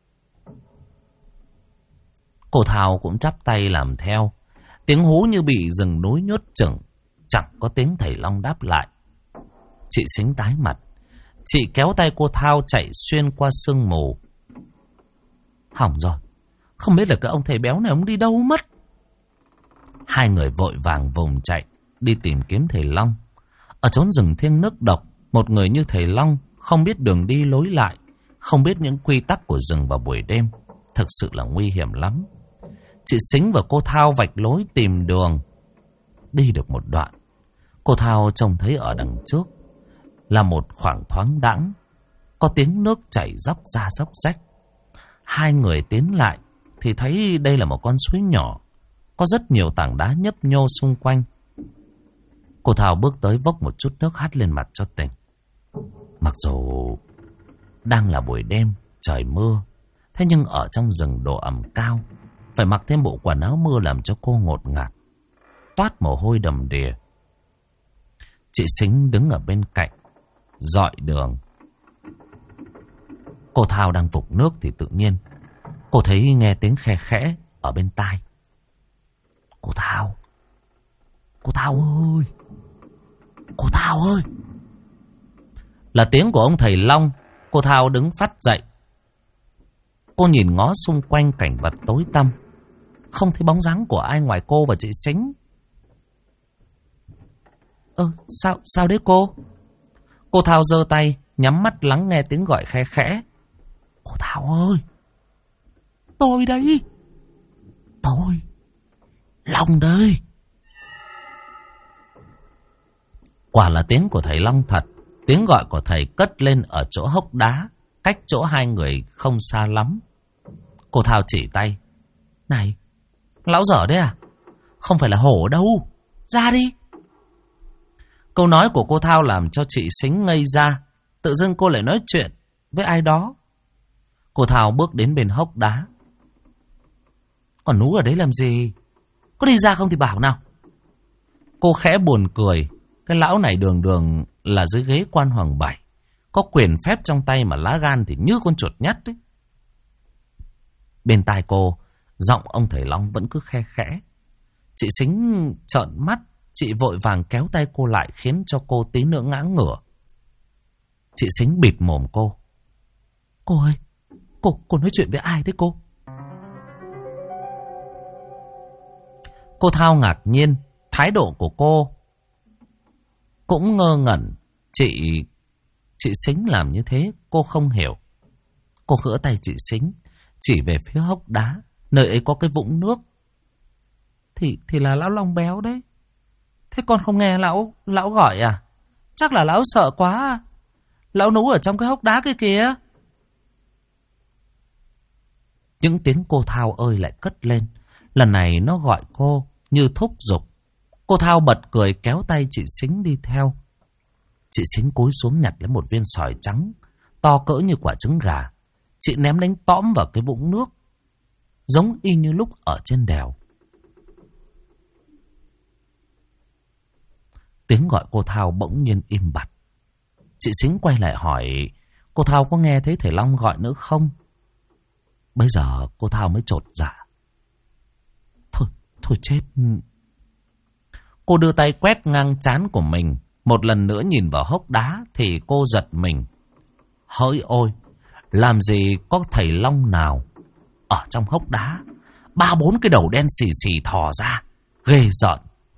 Cô Thao cũng chắp tay làm theo. Tiếng hú như bị rừng núi nhốt chừng, chẳng có tiếng thầy Long đáp lại. Chị Sính tái mặt. Chị kéo tay cô Thao chạy xuyên qua sương mù. Hỏng rồi, không biết là cái ông thầy béo này ông đi đâu mất. Hai người vội vàng vùng chạy đi tìm kiếm thầy Long. Ở chốn rừng thiêng nước độc, một người như thầy Long không biết đường đi lối lại, không biết những quy tắc của rừng vào buổi đêm, thực sự là nguy hiểm lắm. Chị Sính và cô Thao vạch lối tìm đường. Đi được một đoạn, cô Thao trông thấy ở đằng trước là một khoảng thoáng đãng, có tiếng nước chảy róc ra róc rách. Hai người tiến lại thì thấy đây là một con suối nhỏ, có rất nhiều tảng đá nhấp nhô xung quanh. Cô Thao bước tới vốc một chút nước hắt lên mặt cho tỉnh. Mặc dù đang là buổi đêm, trời mưa, thế nhưng ở trong rừng độ ẩm cao, phải mặc thêm bộ quần áo mưa làm cho cô ngột ngạt, toát mồ hôi đầm đìa. Chị Sính đứng ở bên cạnh, dọi đường. Cô Thao đang vục nước thì tự nhiên cô thấy nghe tiếng khe khẽ ở bên tai. Cô Thao ơi, cô Thao ơi. Là tiếng của ông thầy Long. Cô Thao đứng phắt dậy. Cô nhìn ngó xung quanh cảnh vật tối tăm, không thấy bóng dáng của ai ngoài cô và chị Sính. Sao đấy cô? Cô Thao giơ tay, nhắm mắt lắng nghe tiếng gọi khe khẽ. Cô Thao ơi, tôi đây, tôi, Long đây. Quả là tiếng của thầy Long thật. Tiếng gọi của thầy cất lên ở chỗ hốc đá, cách chỗ hai người không xa lắm. Cô Thao chỉ tay. Này, lão dở đấy à? Không phải là hổ đâu, ra đi. Câu nói của cô Thao làm cho chị Sính ngây ra. Tự dưng cô lại nói chuyện với ai đó. Cô Thao bước đến bên hốc đá. Còn nú ở đấy làm gì? Có đi ra không thì bảo nào. Cô khẽ buồn cười. Cái lão này đường đường là dưới ghế quan hoàng bảy, có quyền phép trong tay mà lá gan thì như con chuột nhắt ấy. Bên tai cô, giọng ông thầy Long vẫn cứ khe khẽ. Chị Sính trợn mắt. Chị vội vàng kéo tay cô lại, khiến cho cô tí nữa ngã ngửa. Chị Sính bịt mồm cô. Cô ơi, cô nói chuyện với ai đấy cô? Cô Thao ngạc nhiên. Thái độ của cô cũng ngơ ngẩn. Chị Sính làm như thế cô không hiểu. Cô khữa tay chị Sính, chỉ về phía hốc đá, nơi ấy có cái vũng nước. Thì là lão Long béo đấy. Thế con không nghe lão gọi à? Chắc là lão sợ quá. Lão nú ở trong cái hốc đá kia kìa. Những tiếng cô Thao ơi lại cất lên. Lần này nó gọi cô như thúc giục. Cô Thao bật cười kéo tay chị Sính đi theo. Chị Sính cúi xuống nhặt lấy một viên sỏi trắng, to cỡ như quả trứng gà. Chị ném đánh tõm vào cái vũng nước, giống y như lúc ở trên đèo. Tiếng gọi cô Thao bỗng nhiên im bặt. Chị Sính quay lại hỏi cô Thao có nghe thấy thầy Long gọi nữa không. Bây giờ cô Thao mới chột dạ. Thôi chết. Cô đưa tay quét ngang trán của mình. Một lần nữa nhìn vào hốc đá thì cô giật mình. Hỡi ôi, làm gì có thầy Long nào ở trong hốc đá. 3-4 cái đầu đen xì xì thò ra, ghê rợn.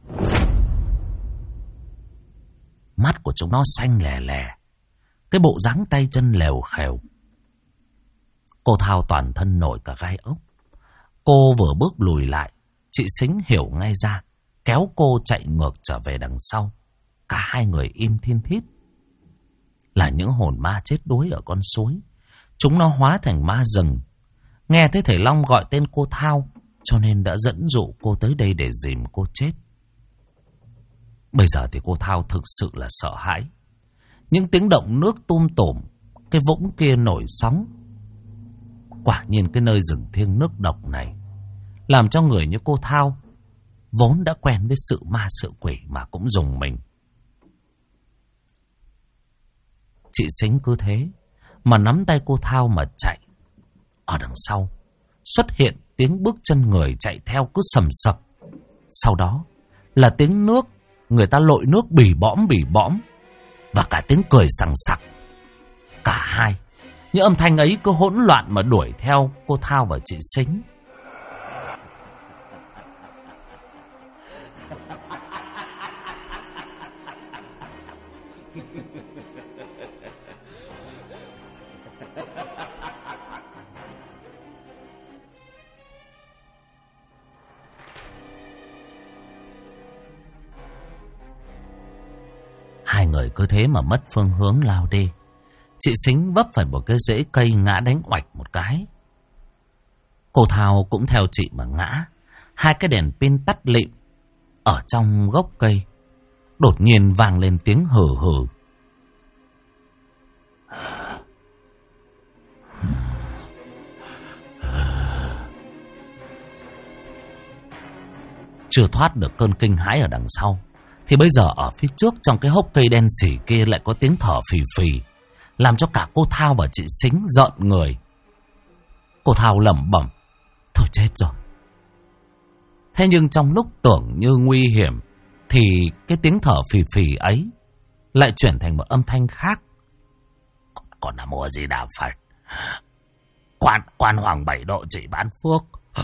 Mắt của chúng nó xanh lè lè, cái bộ dáng tay chân lèo khèo. Cô Thao toàn thân nổi cả gai ốc. Cô vừa bước lùi lại, chị Sính hiểu ngay ra, kéo cô chạy ngược trở về đằng sau. Cả hai người im thiên thít. Là những hồn ma chết đuối ở con suối. Chúng nó hóa thành ma rừng. Nghe thấy thầy Long gọi tên cô Thao, cho nên đã dẫn dụ cô tới đây để dìm cô chết. Bây giờ thì cô Thao thực sự là sợ hãi. Những tiếng động nước tùm, cái vũng kia nổi sóng. Quả nhiên cái nơi rừng thiêng nước độc này làm cho người như cô Thao, vốn đã quen với sự ma sự quỷ mà cũng rùng mình. Chị Sính cứ thế mà nắm tay cô Thao mà chạy. Ở đằng sau xuất hiện tiếng bước chân người chạy theo cứ sầm sập. Sau đó là tiếng nước, người ta lội nước bì bõm. Và cả tiếng cười sằng sặc. Cả hai, những âm thanh ấy cứ hỗn loạn mà đuổi theo cô Thao và chị Sính. Hai người cứ thế mà mất phương hướng lao đi. Chị Sính vấp phải một cái rễ cây ngã đánh oạch một cái. Cô Thao cũng theo chị mà ngã. Hai cái đèn pin tắt lịm. Ở trong gốc cây đột nhiên vang lên tiếng hừ hừ. Chưa thoát được cơn kinh hãi ở đằng sau, thì bây giờ ở phía trước trong cái hốc cây đen xỉ kia lại có tiếng thở phì phì, làm cho cả cô Thao và chị Sính rợn người. Cô Thao lẩm bẩm, thôi chết rồi. Thế nhưng trong lúc tưởng như nguy hiểm, thì cái tiếng thở phì phì ấy lại chuyển thành một âm thanh khác. Còn là mùa gì đạo Phật, quan hoàng 7 độ chỉ ban phước,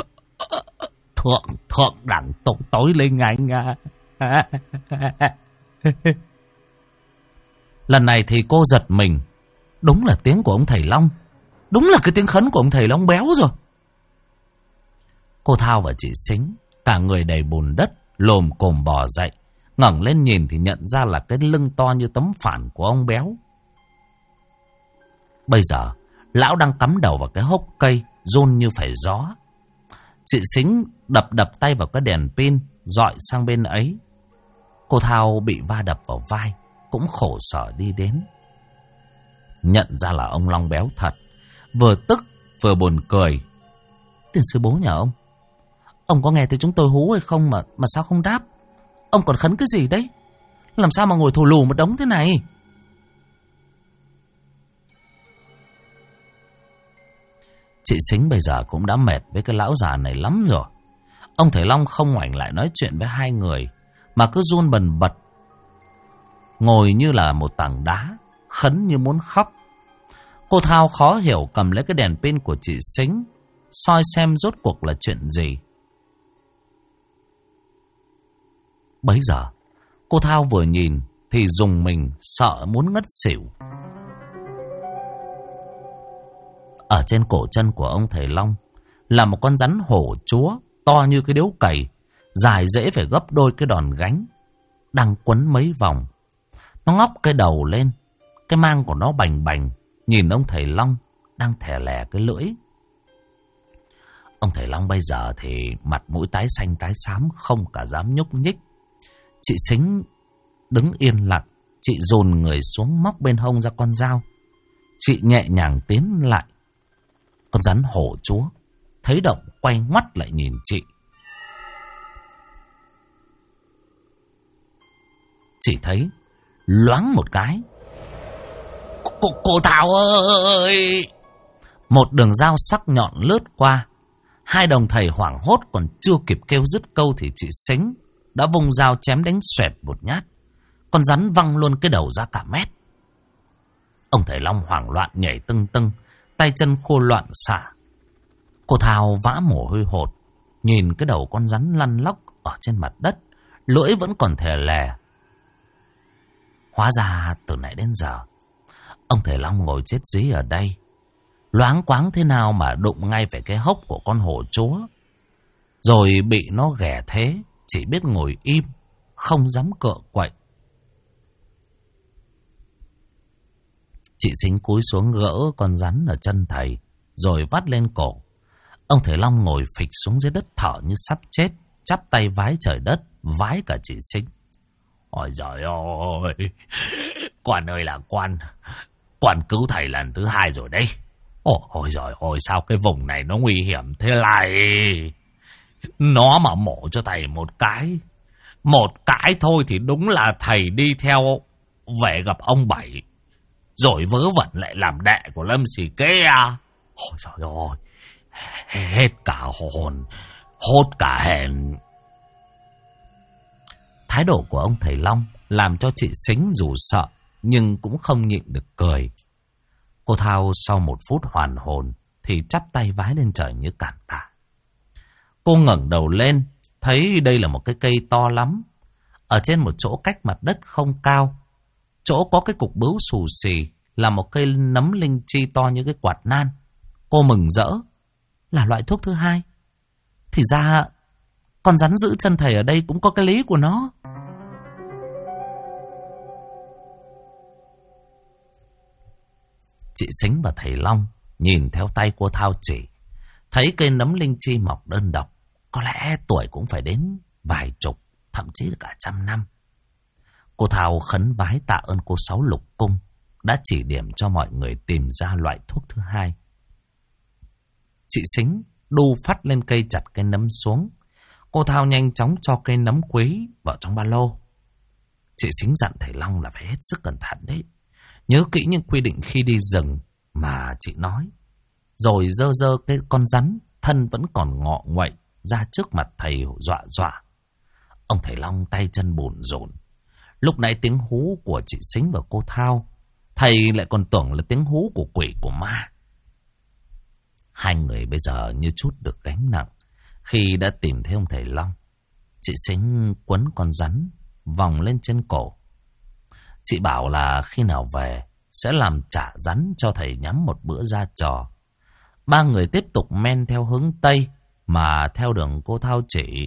thượng đẳng tụng tối linh anh à. Lần này thì cô giật mình. Đúng là tiếng của ông thầy Long. Đúng là cái tiếng khấn của ông thầy Long béo rồi. Cô Thao và chị Sính, cả người đầy bùn đất, lồm cồm bò dậy. Ngẩng lên nhìn thì nhận ra là cái lưng to như tấm phản của ông béo. Bây giờ lão đang cắm đầu vào cái hốc cây, run như phải gió. Chị Sính đập tay vào cái đèn pin, dọi sang bên ấy. Cô Thao bị va đập vào vai, cũng khổ sở đi đến. Nhận ra là ông Long béo thật, vừa tức vừa buồn cười. Tiền sư bố nhà ông có nghe thấy chúng tôi hú hay không mà sao không đáp? Ông còn khấn cái gì đấy? Làm sao mà ngồi thù lù một đống thế này? Chị Sính bây giờ cũng đã mệt với cái lão già này lắm rồi. Ông thầy Long không ngoảnh lại nói chuyện với hai người, mà cứ run bần bật, ngồi như là một tảng đá, khấn như muốn khóc. Cô Thao khó hiểu cầm lấy cái đèn pin của chị Sính, soi xem rốt cuộc là chuyện gì. Bấy giờ cô Thao vừa nhìn thì rùng mình, sợ muốn ngất xỉu. Ở trên cổ chân của ông thầy Long là một con rắn hổ chúa to như cái điếu cày, dài dễ phải gấp đôi cái đòn gánh, đang quấn mấy vòng. Nó ngóc cái đầu lên, cái mang của nó bành bành, nhìn ông thầy Long đang thè lè cái lưỡi. Ông thầy Long bây giờ thì mặt mũi tái xanh tái xám, không cả dám nhúc nhích. Chị Sính đứng yên lặng, chị dồn người xuống móc bên hông ra con dao. Chị nhẹ nhàng tiến lại. Con rắn hổ chúa thấy động quay ngoắt lại nhìn chị. Chỉ thấy loáng một cái, cô Thảo ơi! Một đường dao sắc nhọn lướt qua. Hai đồng thầy hoảng hốt, còn chưa kịp kêu dứt câu thì chị Sính đã vung dao chém đánh xoẹt một nhát. Con rắn văng luôn cái đầu ra cả mét. Ông thầy Long hoảng loạn nhảy tưng tưng, tay chân khô loạn xạ. Cô Thao vã mồ hôi hột, nhìn cái đầu con rắn lăn lóc ở trên mặt đất, lưỡi vẫn còn thè lè. Hóa ra từ nãy đến giờ ông thầy Long ngồi chết dí ở đây, loáng quáng thế nào mà đụng ngay về cái hốc của con hổ chúa, rồi bị nó ghẻ thế, chỉ biết ngồi im, không dám cựa quậy. Chị Sính cúi xuống gỡ con rắn ở chân thầy, rồi vắt lên cổ. Ông thầy Long ngồi phịch xuống dưới đất thở như sắp chết, chắp tay vái trời đất, vái cả chị Sính. Ôi giời ơi, quan ơi là quan, quan cứu thầy lần thứ 2 rồi đấy. Ôi giời ơi, sao cái vùng này nó nguy hiểm thế này. Nó mà mổ cho thầy một cái thôi thì đúng là thầy đi theo về gặp ông Bảy, rồi vớ vẩn lại làm đệ của Lâm Xì Kế à. Ôi trời ơi, hết cả hồn, hốt cả hèn. Thái độ của ông thầy Long làm cho chị Sính dù sợ nhưng cũng không nhịn được cười. Cô Thao sau 1 phút hoàn hồn thì chắp tay vái lên trời như cảm tạ. Cô ngẩng đầu lên, thấy đây là một cái cây to lắm. Ở trên một chỗ cách mặt đất không cao, chỗ có cái cục bướu xù xì là một cây nấm linh chi to như cái quạt nan. Cô mừng rỡ, là loại thuốc thứ 2. Thì ra con rắn giữ chân thầy ở đây cũng có cái lý của nó. Chị Sính và thầy Long nhìn theo tay cô Thao chỉ, thấy cây nấm linh chi mọc đơn độc, có lẽ tuổi cũng phải đến vài chục, thậm chí là cả 100 năm. Cô Thao khấn vái tạ ơn cô Sáu Lục Cung đã chỉ điểm cho mọi người tìm ra loại thuốc thứ 2. Chị Sính đu phát lên cây chặt cây nấm xuống. Cô Thao nhanh chóng cho cây nấm quý vào trong ba lô. Chị Sính dặn thầy Long là phải hết sức cẩn thận đấy. Nhớ kỹ những quy định khi đi rừng mà chị nói. Rồi dơ cái con rắn, thân vẫn còn ngọ nguậy ra trước mặt thầy dọa dọa. Ông thầy Long tay chân bủn rủn. Lúc nãy tiếng hú của chị Sính và cô Thao, thầy lại còn tưởng là tiếng hú của quỷ của ma. Hai người bây giờ như chút được gánh nặng khi đã tìm thấy ông thầy Long. Chị Sính quấn con rắn vòng lên trên cổ. Chị bảo là khi nào về sẽ làm chả rắn cho thầy nhắm một bữa ra trò. Ba người tiếp tục men theo hướng Tây mà theo đường cô Thao chỉ.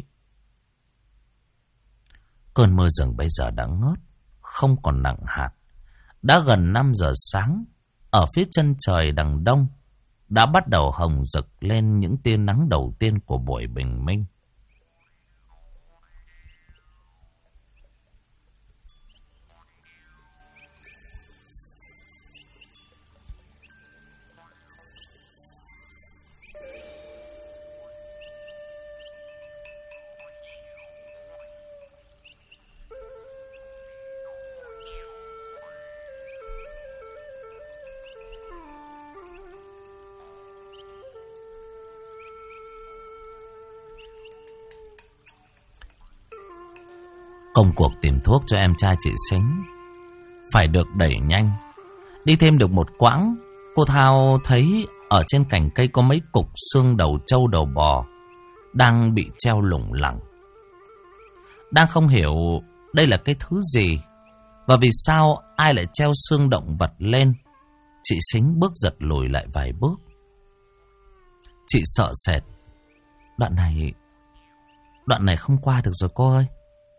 Cơn mưa rừng bây giờ đã ngớt, không còn nặng hạt. Đã gần 5 giờ sáng, ở phía chân trời đằng đông đã bắt đầu hồng rực lên những tia nắng đầu tiên của buổi bình minh. Công cuộc tìm thuốc cho em trai chị Sính phải được đẩy nhanh. Đi thêm được một quãng, cô Thao thấy ở trên cành cây có mấy cục xương đầu trâu đầu bò đang bị treo lủng lẳng. Đang không hiểu đây là cái thứ gì và vì sao ai lại treo xương động vật lên. Chị Sính bước giật lùi lại vài bước. Chị sợ sệt. Đoạn này không qua được rồi cô ơi.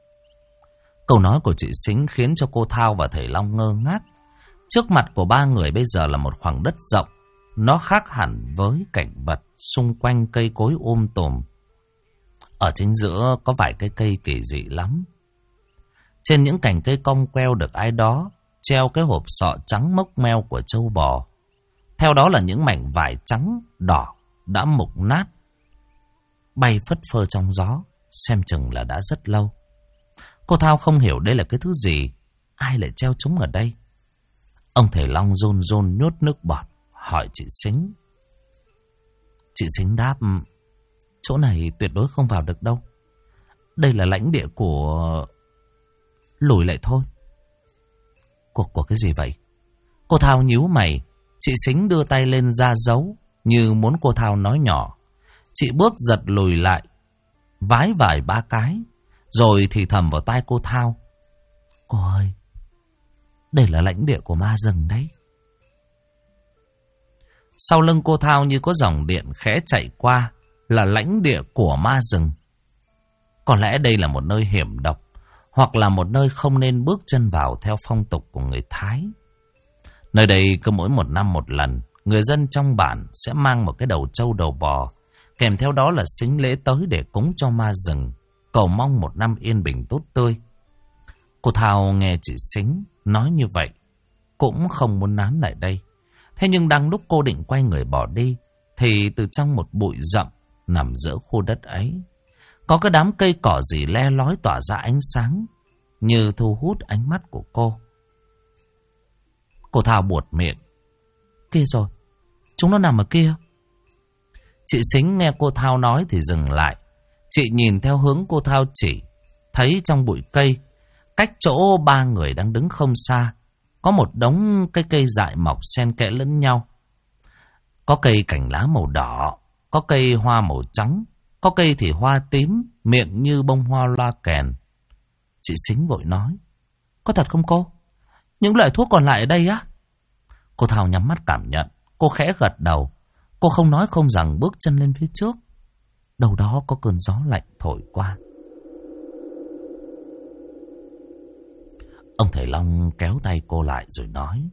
Câu nói của chị Sính khiến cho cô Thao và thầy Long ngơ ngác. Trước mặt của ba người bây giờ là một khoảng đất rộng. Nó khác hẳn với cảnh vật xung quanh cây cối tùm. Ở chính giữa có vài cái cây kỳ dị lắm. Trên những cành cây cong queo được ai đó treo cái hộp sọ trắng mốc meo của trâu bò. Theo đó là những mảnh vải trắng đỏ đã mục nát, bay phất phơ trong gió, xem chừng là đã rất lâu. Cô Thao không hiểu đây là cái thứ gì, ai lại treo chúng ở đây. Ông thầy Long run run nhốt nước bọt, hỏi chị Sính. Chị Sính đáp, chỗ này tuyệt đối không vào được đâu. Đây là lãnh địa của... Lùi lại thôi. Của cái gì vậy? Cô Thao nhíu mày. Chị Sính đưa tay lên ra dấu, như muốn cô Thao nói nhỏ. Chị bước giật lùi lại, vái vài ba cái, rồi thì thầm vào tai cô Thao. Cô ơi, đây là lãnh địa của ma rừng đấy. Sau lưng cô Thao như có dòng điện khẽ chạy qua, là lãnh địa của ma rừng. Có lẽ đây là một nơi hiểm độc, hoặc là một nơi không nên bước chân vào theo phong tục của người Thái. Nơi đây cứ mỗi 1 năm một lần, người dân trong bản sẽ mang một cái đầu trâu đầu bò, kèm theo đó là sính lễ tới để cúng cho ma rừng, cầu mong 1 năm yên bình tốt tươi. Cô Thao nghe chị Sính nói như vậy, cũng không muốn nán lại đây. Thế nhưng đang lúc cô định quay người bỏ đi, thì từ trong một bụi rậm nằm giữa khu đất ấy, có cái đám cây cỏ gì le lói tỏa ra ánh sáng, như thu hút ánh mắt của cô. Cô Thao buột miệng. Kia rồi, chúng nó nằm ở kia. Chị Sính nghe cô Thao nói thì dừng lại. Chị nhìn theo hướng cô Thao chỉ, thấy trong bụi cây, cách chỗ 3 người đang đứng không xa, có một đống cây dại mọc xen kẽ lẫn nhau. Có cây cành lá màu đỏ, có cây hoa màu trắng, có cây thì hoa tím, miệng như bông hoa loa kèn. Chị Sính vội nói. Có thật không cô? Những loại thuốc còn lại ở đây á? Cô Thao nhắm mắt cảm nhận. Cô khẽ gật đầu. Cô không nói không rằng bước chân lên phía trước. Đâu đó có cơn gió lạnh thổi qua. Ông thầy Long kéo tay cô lại rồi nói.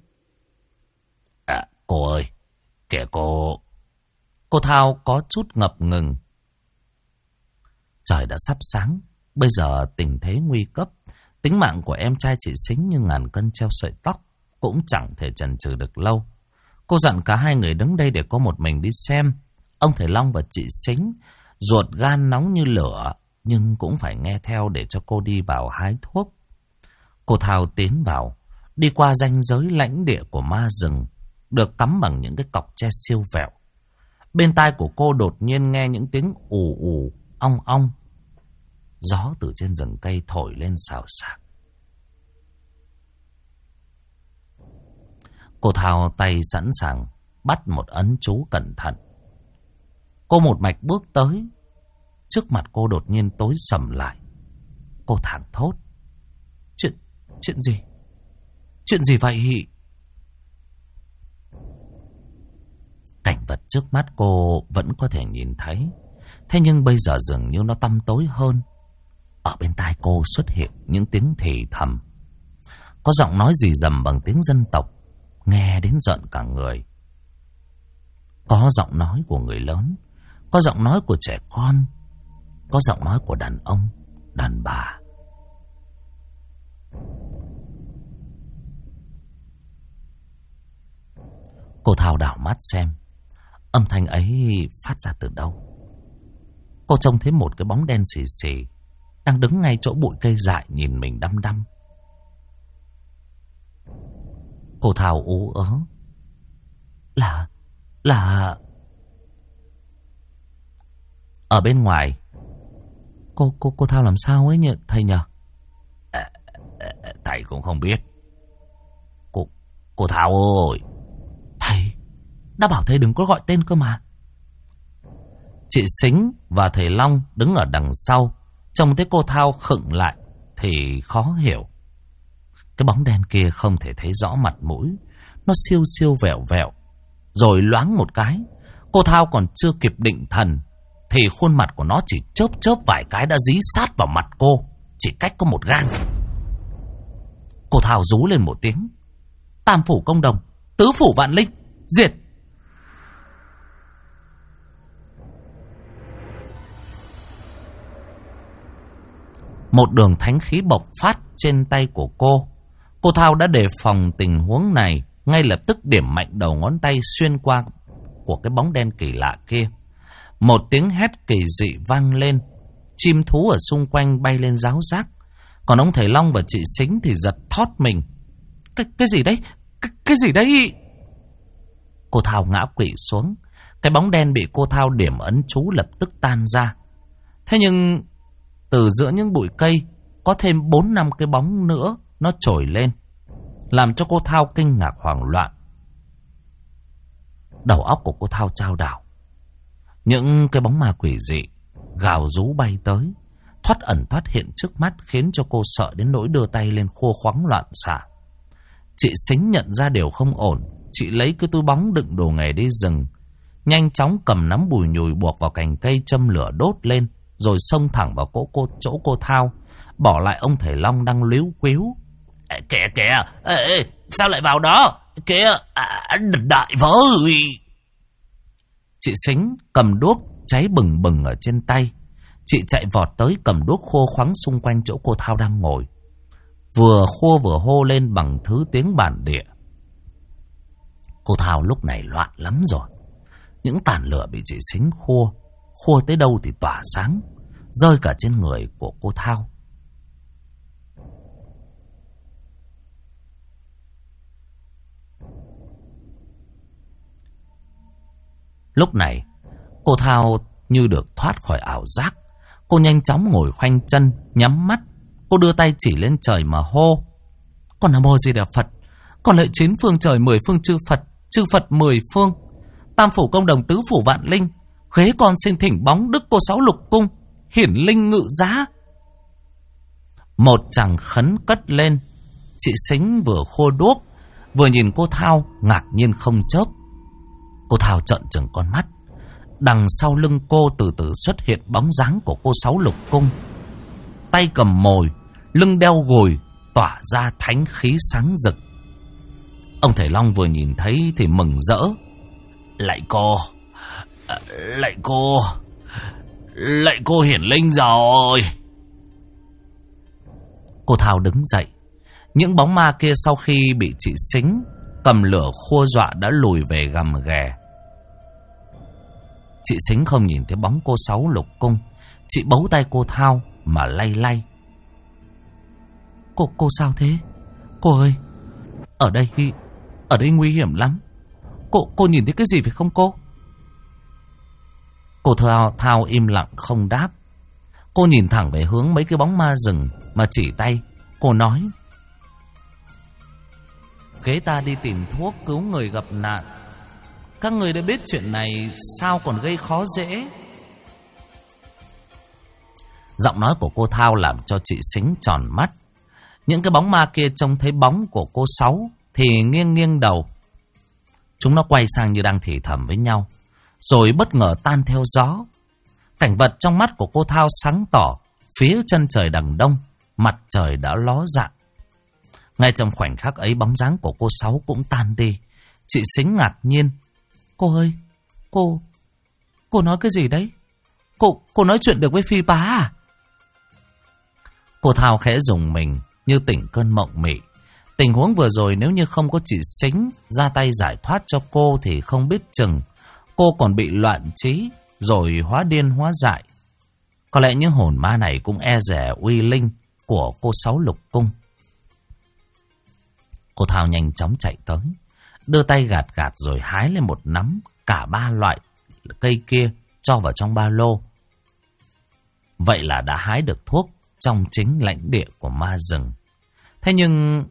Cô ơi, kìa cô. Cô Thao có chút ngập ngừng. Trời đã sắp sáng. Bây giờ tình thế nguy cấp. Tính mạng của em trai chị Sính như ngàn cân treo sợi tóc, cũng chẳng thể chần chừ được lâu. Cô dặn cả hai người đứng đây để có một mình đi xem. Ông thầy Long và chị Sính ruột gan nóng như lửa, nhưng cũng phải nghe theo để cho cô đi vào hái thuốc. Cô Thao tiến vào, đi qua ranh giới lãnh địa của ma rừng, được cắm bằng những cái cọc tre siêu vẹo. Bên tai của cô đột nhiên nghe những tiếng ù ù, ong ong. Gió từ trên rừng cây thổi lên xào xạc. Cô Thao tay sẵn sàng, bắt một ấn chú cẩn thận. Cô một mạch bước tới. Trước mặt cô đột nhiên tối sầm lại. Cô thảng thốt. Chuyện gì? Chuyện gì vậy? Cảnh vật trước mắt cô vẫn có thể nhìn thấy. Thế nhưng bây giờ dường như nó tăm tối hơn. Ở bên tai cô xuất hiện những tiếng thì thầm. Có giọng nói rì rầm bằng tiếng dân tộc, nghe đến giận cả người. Có giọng nói của người lớn, có giọng nói của trẻ con, có giọng nói của đàn ông, đàn bà. Cô Thao đảo mắt xem âm thanh ấy phát ra từ đâu. Cô trông thấy một cái bóng đen xì xì đang đứng ngay chỗ bụi cây dại nhìn mình đăm đăm. Cô Thao ú ớ. Là ở bên ngoài. Cô Thao làm sao ấy nhỉ thầy nhỉ? Thầy cũng không biết. Cô Thao ơi. Thầy đã bảo thầy đừng có gọi tên cơ mà. Chị Sính và thầy Long đứng ở đằng sau, trông thấy cô Thao khựng lại thì khó hiểu. Cái bóng đen kia không thể thấy rõ mặt mũi, nó siêu siêu vẹo vẹo. Rồi loáng một cái, cô Thao còn chưa kịp định thần thì khuôn mặt của nó chỉ chớp vài cái đã dí sát vào mặt cô, chỉ cách có một gang. Cô Thao rú lên một tiếng. Tam phủ công đồng, tứ phủ vạn linh, diệt. Một đường thánh khí bộc phát trên tay của cô. Cô Thao đã đề phòng tình huống này, ngay lập tức điểm mạnh đầu ngón tay xuyên qua của cái bóng đen kỳ lạ kia. Một tiếng hét kỳ dị vang lên. Chim thú ở xung quanh bay lên ráo rác. Còn ông thầy Long và chị Sính thì giật thót mình. Cái gì đấy? Cái gì đấy? Cô Thao ngã quỵ xuống. Cái bóng đen bị cô Thao điểm ấn chú lập tức tan ra. Thế nhưng từ giữa những bụi cây có thêm 4-5 cái bóng nữa nó trồi lên, làm cho cô Thao kinh ngạc hoảng loạn. Đầu óc của cô Thao chao đảo. Những cái bóng ma quỷ dị gào rú bay tới, thoát ẩn thoát hiện trước mắt, khiến cho cô sợ đến nỗi đưa tay lên khua khoắng loạn xạ. Chị Sính nhận ra điều không ổn. Chị lấy cái túi bóng đựng đồ nghề đi rừng, nhanh chóng cầm nắm bùi nhùi buộc vào cành cây, châm lửa đốt lên, rồi xông thẳng vào chỗ cô Thao, bỏ lại ông thầy Long đang líu quíu. Kìa kìa, ê, sao lại vào đó? Kìa, đại vỡ ơi. Chị Sính cầm đuốc cháy bừng bừng ở trên tay. Chị chạy vọt tới cầm đuốc khô khoắng xung quanh chỗ cô Thao đang ngồi. Vừa khô vừa hô lên bằng thứ tiếng bản địa. Cô Thao lúc này loạn lắm rồi. Những tàn lửa bị chị Sính khô tới đâu thì tỏa sáng, rơi cả trên người của cô Thao. Lúc này, cô Thao như được thoát khỏi ảo giác. Cô nhanh chóng ngồi khoanh chân, nhắm mắt. Cô đưa tay chỉ lên trời mà hô: Con Nam Mô Di Đà Phật, con lạy 9 phương trời 10 phương chư Phật 10 phương, tam phủ công đồng tứ phủ vạn linh, khế con xin thỉnh bóng đức cô Sáu Lục Cung, hiển linh ngự giá. Một chàng khấn cất lên. Chị Sính vừa khô đuốc, vừa nhìn cô Thao ngạc nhiên không chớp. Cô Thao trợn trừng con mắt. Đằng sau lưng cô từ từ xuất hiện bóng dáng của cô Sáu Lục Cung. Tay cầm mồi, lưng đeo gùi, tỏa ra thánh khí sáng rực. Ông Thầy Long vừa nhìn thấy thì mừng rỡ. Lạy cô hiển linh rồi. Cô Thao đứng dậy. Những bóng ma kia sau khi bị chị Sính cầm lửa khua dọa đã lùi về gầm ghè. Chị Sính không nhìn thấy bóng cô Sáu Lục Cung. Chị bấu tay cô Thao mà lay lay. Cô sao thế? Cô ơi, ở đây nguy hiểm lắm. Cô nhìn thấy cái gì phải không cô? Cô Thao im lặng không đáp. Cô nhìn thẳng về hướng mấy cái bóng ma rừng mà chỉ tay. Cô nói: Kế ta đi tìm thuốc cứu người gặp nạn. Các người đã biết chuyện này, sao còn gây khó dễ? Giọng nói của cô Thao làm cho chị Sính tròn mắt. Những cái bóng ma kia trông thấy bóng của cô Sáu thì nghiêng nghiêng đầu. Chúng nó quay sang như đang thì thầm với nhau, rồi bất ngờ tan theo gió. Cảnh vật trong mắt của cô Thao sáng tỏ. Phía chân trời đằng đông, mặt trời đã ló dạng. Ngay trong khoảnh khắc ấy, bóng dáng của cô Sáu cũng tan đi. Chị Sính ngạc nhiên: Cô ơi, cô nói cái gì đấy? Cô nói chuyện được với Phi Bá à? Cô Thao khẽ rùng mình như tỉnh cơn mộng mị. Tình huống vừa rồi nếu như không có chị Sính ra tay giải thoát cho cô thì không biết chừng cô còn bị loạn trí rồi hóa điên hóa dại. Có lẽ những hồn ma này cũng e dè uy linh của cô Sáu Lục Cung. Cô Thao nhanh chóng chạy tới, đưa tay gạt rồi hái lên một nắm cả 3 loại cây kia cho vào trong ba lô. Vậy là đã hái được thuốc trong chính lãnh địa của ma rừng. Thế nhưng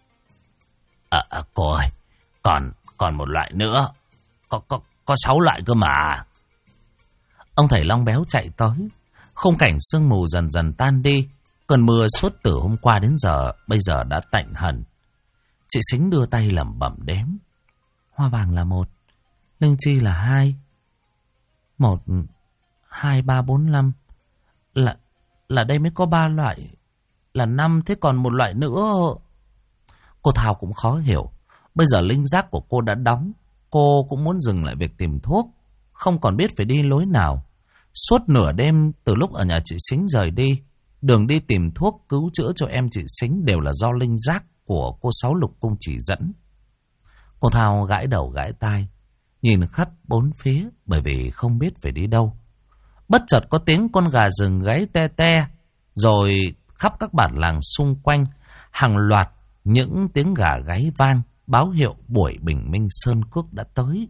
cô ơi, còn một loại nữa. Có 6 loại cơ mà. Ông Thầy Long béo chạy tới. Khung cảnh sương mù dần dần tan đi. Cơn mưa suốt từ hôm qua đến giờ bây giờ đã tạnh hẳn. Chị Sính đưa tay lẩm bẩm đếm. Hoa vàng là 1, linh chi là 2. 1, 2, 3, 4, 5. Là đây mới có 3 loại. Là 5, thế còn một loại nữa. Cô Thao cũng khó hiểu. Bây giờ linh giác của cô đã đóng. Cô cũng muốn dừng lại việc tìm thuốc, không còn biết phải đi lối nào. Suốt nửa đêm từ lúc ở nhà chị Sính rời đi, đường đi tìm thuốc cứu chữa cho em chị Sính đều là do linh giác của cô Sáu Lục Cung chỉ dẫn. Cô Thao gãi đầu gãi tai, nhìn khắp bốn phía bởi vì không biết phải đi đâu. Bất chợt có tiếng con gà rừng gáy te te, rồi khắp các bản làng xung quanh hàng loạt những tiếng gà gáy vang, báo hiệu buổi bình minh sơn cước đã tới.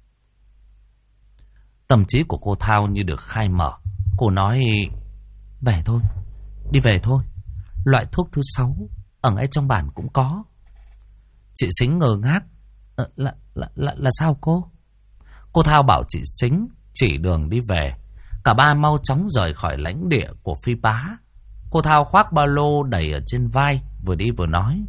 Tâm trí của cô Thao như được khai mở. Cô nói: Về thôi, đi về thôi. Loại thuốc thứ 6 ở ngay trong bản cũng có. Chị Sính ngơ ngác. Là sao cô? Cô Thao bảo chị Sính chỉ đường đi về. Cả ba mau chóng rời khỏi lãnh địa của Phi Bá. Cô Thao khoác ba lô đẩy ở trên vai, vừa đi vừa nói: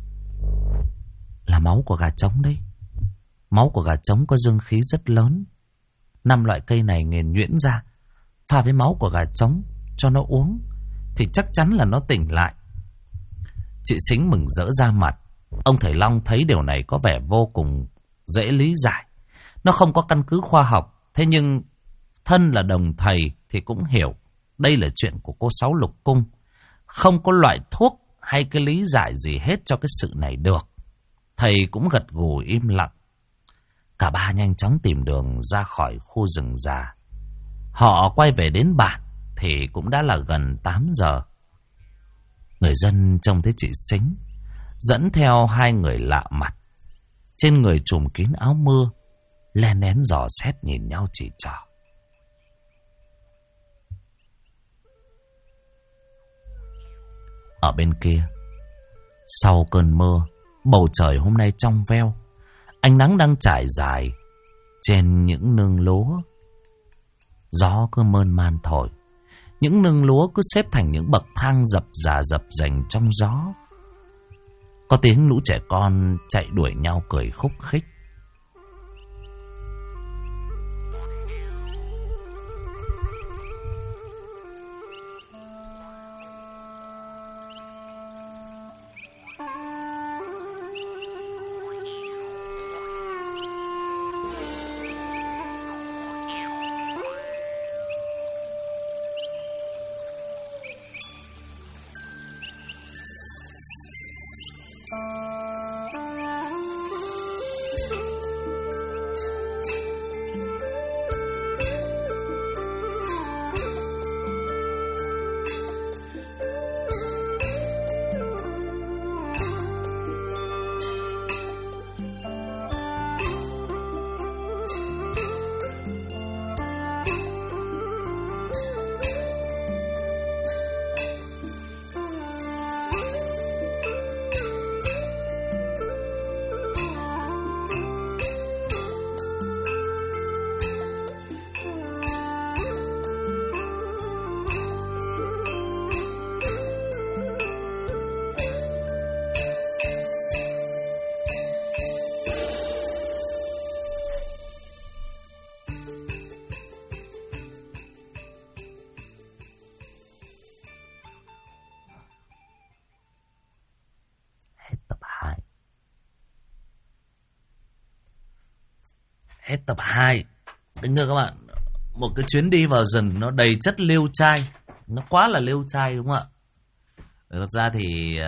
Là máu của gà trống đấy. Máu của gà trống có dương khí rất lớn. 5 loại cây này nghiền nhuyễn ra, pha với máu của gà trống cho nó uống thì chắc chắn là nó tỉnh lại. Chị Sính mừng rỡ ra mặt. Ông thầy Long thấy điều này có vẻ vô cùng dễ lý giải. Nó không có căn cứ khoa học. Thế nhưng thân là đồng thầy thì cũng hiểu đây là chuyện của cô Sáu Lục Cung. Không có loại thuốc hay cái lý giải gì hết cho cái sự này được. Thầy cũng gật gù im lặng. Cả ba nhanh chóng tìm đường ra khỏi khu rừng già. Họ quay về đến bản thì cũng đã là gần 8 giờ. Người dân trông thấy chị Sính dẫn theo hai người lạ mặt, trên người trùm kín áo mưa, len lén dò xét nhìn nhau chỉ trỏ. Ở bên kia, sau cơn mưa, bầu trời hôm nay trong veo, ánh nắng đang trải dài trên những nương lúa. Gió cứ mơn man thổi, những nương lúa cứ xếp thành những bậc thang dập dềnh trong gió. Có tiếng lũ trẻ con chạy đuổi nhau cười khúc khích. Hết tập 2. Kính thưa các bạn, một cái chuyến đi vào rừng nó đầy chất liêu trai. Nó quá là liêu trai đúng không ạ? Thật ra thì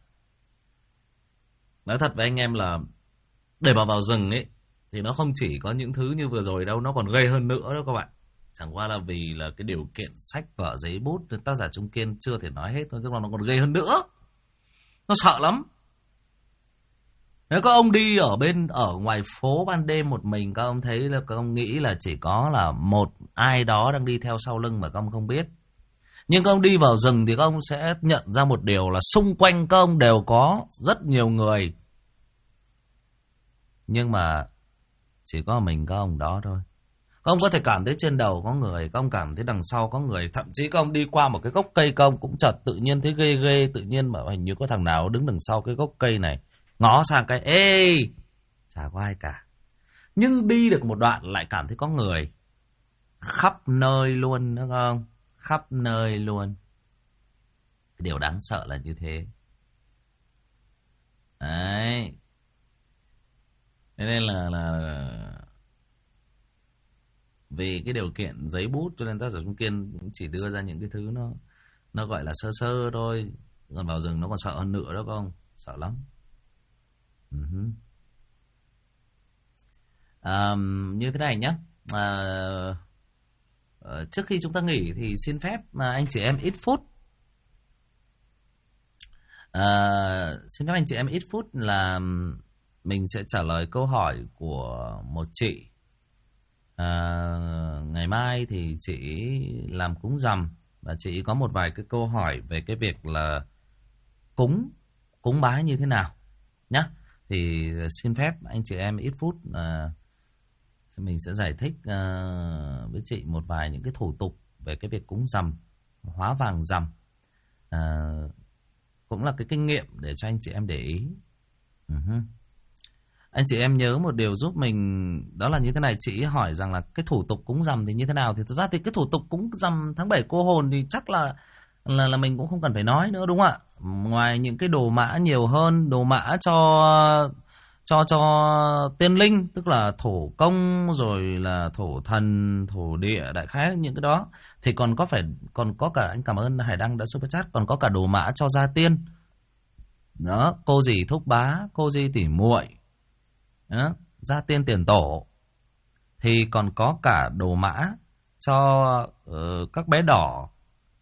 nói thật với anh em là để vào rừng ấy thì nó không chỉ có những thứ như vừa rồi đâu, nó còn gây hơn nữa đó các bạn. Chẳng qua là vì là cái điều kiện sách vở giấy bút tác giả Trung Kiên chưa thể nói hết thôi, chứ nó còn gây hơn nữa. Nó sợ lắm. Nếu các ông đi ở ngoài phố ban đêm một mình, các ông thấy là các ông nghĩ là chỉ có là một ai đó đang đi theo sau lưng mà các ông không biết. Nhưng các ông đi vào rừng thì các ông sẽ nhận ra một điều là xung quanh các ông đều có rất nhiều người. Nhưng mà chỉ có mình các ông đó thôi. Các ông có thể cảm thấy trên đầu có người, các ông cảm thấy đằng sau có người. Thậm chí các ông đi qua một cái gốc cây, các ông cũng chợt tự nhiên thấy ghê ghê. Tự nhiên mà hình như có thằng nào đứng đằng sau cái gốc cây này. Ngó sang cái, ê, chả có ai cả. Nhưng đi được một đoạn lại cảm thấy có người. Khắp nơi luôn, đúng không? Khắp nơi luôn. Cái điều đáng sợ là như thế. Đấy. Thế nên là vì cái điều kiện giấy bút cho nên tác giả Trung Kiên cũng chỉ đưa ra những cái thứ nó gọi là sơ sơ thôi. Còn vào rừng nó còn sợ hơn nữa đó không? Sợ lắm. Như thế này nhé. Trước khi chúng ta nghỉ thì xin phép mà anh chị em ít phút. Xin phép anh chị em ít phút là mình sẽ trả lời câu hỏi của một chị. Ngày mai thì chị làm cúng rằm và chị có một vài cái câu hỏi về cái việc là cúng bái như thế nào nhá. Thì xin phép anh chị em ít phút, mình sẽ giải thích với chị một vài những cái thủ tục về cái việc cúng rằm, hóa vàng rằm. Cũng là cái kinh nghiệm để cho anh chị em để ý. Anh chị em nhớ một điều giúp mình, đó là như thế này. Chị hỏi rằng là cái thủ tục cúng rằm thì như thế nào. Thì thực ra thì cái thủ tục cúng rằm tháng 7 cô hồn thì chắc là mình cũng không cần phải nói nữa đúng không ạ? ngoài những cái đồ mã nhiều hơn, đồ mã cho tiên linh, tức là thổ công rồi là thổ thần, thổ địa, đại khái những cái đó, thì còn có cả, anh cảm ơn Hải Đăng đã super chat, còn có cả đồ mã cho gia tiên đó, cô dì thúc bá, cô dì tỉ muội đó, gia tiên tiền tổ, thì còn có cả đồ mã cho các bé đỏ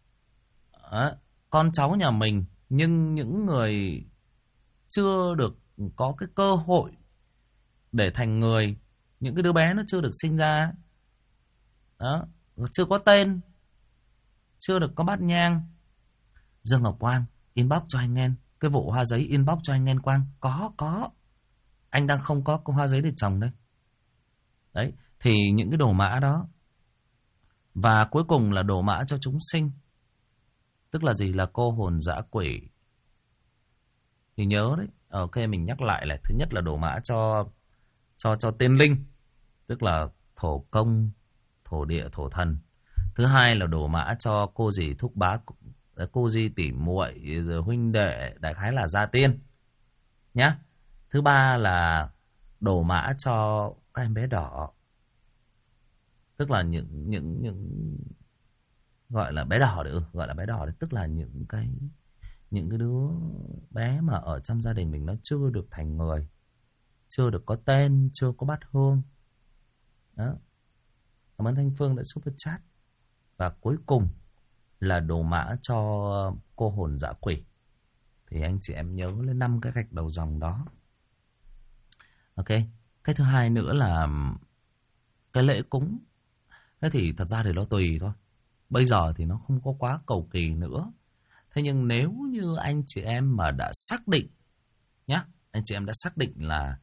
đó, con cháu nhà mình, nhưng những người chưa được có cái cơ hội để thành người, những cái đứa bé nó chưa được sinh ra đó, chưa có tên, chưa được có bát nhang. Dương Ngọc Quang inbox cho anh Nen cái vụ hoa giấy, inbox cho anh Nen Quang. Có anh đang không có hoa giấy để trồng đây đấy. Thì những cái đồ mã đó, và cuối cùng là đồ mã cho chúng sinh, tức là gì, là cô hồn dã quỷ. Thì nhớ đấy, ok mình nhắc lại là thứ nhất là đồ mã cho tiên linh, tức là thổ công, thổ địa, thổ thần. Thứ hai là đồ mã cho cô dì thúc bá, cô dì tỉ muội, rồi huynh đệ, đại khái là gia tiên nhá. Thứ ba là đồ mã cho các em bé đỏ, tức là những gọi là bé đỏ được, gọi là bé đỏ đấy, tức là những cái đứa bé mà ở trong gia đình mình nó chưa được thành người, chưa được có tên, chưa có bát hương đó. Cảm ơn Thanh Phương đã super chat. Và cuối cùng là đồ mã cho cô hồn dã quỷ, thì anh chị em nhớ lên 5 cái gạch đầu dòng đó. Ok. Cái thứ hai nữa là cái lễ cúng. Thế thì thật ra thì nó tùy thôi, bây giờ thì nó không có quá cầu kỳ nữa. Thế nhưng nếu như anh chị em mà đã xác định nhá, anh chị em đã xác định là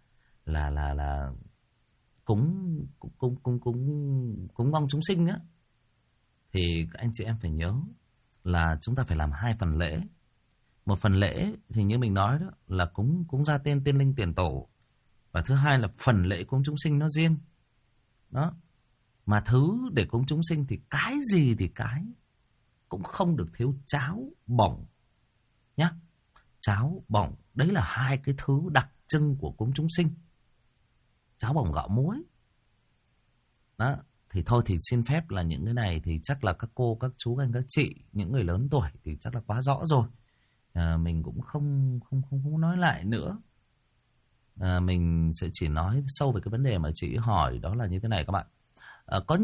cúng mong chúng sinh á, thì anh chị em phải nhớ là chúng ta phải làm 2 phần lễ. Một phần lễ thì như mình nói đó là cúng gia tiên, tiên linh, tiền tổ, và thứ hai là phần lễ cúng chúng sinh nó riêng đó. Mà thứ để cúng chúng sinh thì cái gì thì cái cũng không được thiếu cháo bỏng nhá. Cháo bỏng đấy là 2 cái thứ đặc trưng của cúng chúng sinh. Cháo bỏng gạo muối đó. Thì thôi thì xin phép là những cái này thì chắc là các cô, các chú, anh, các chị, những người lớn tuổi thì chắc là quá rõ rồi. Mình cũng không nói lại nữa. Mình sẽ chỉ nói sâu về cái vấn đề mà chị hỏi, đó là như thế này các bạn. Có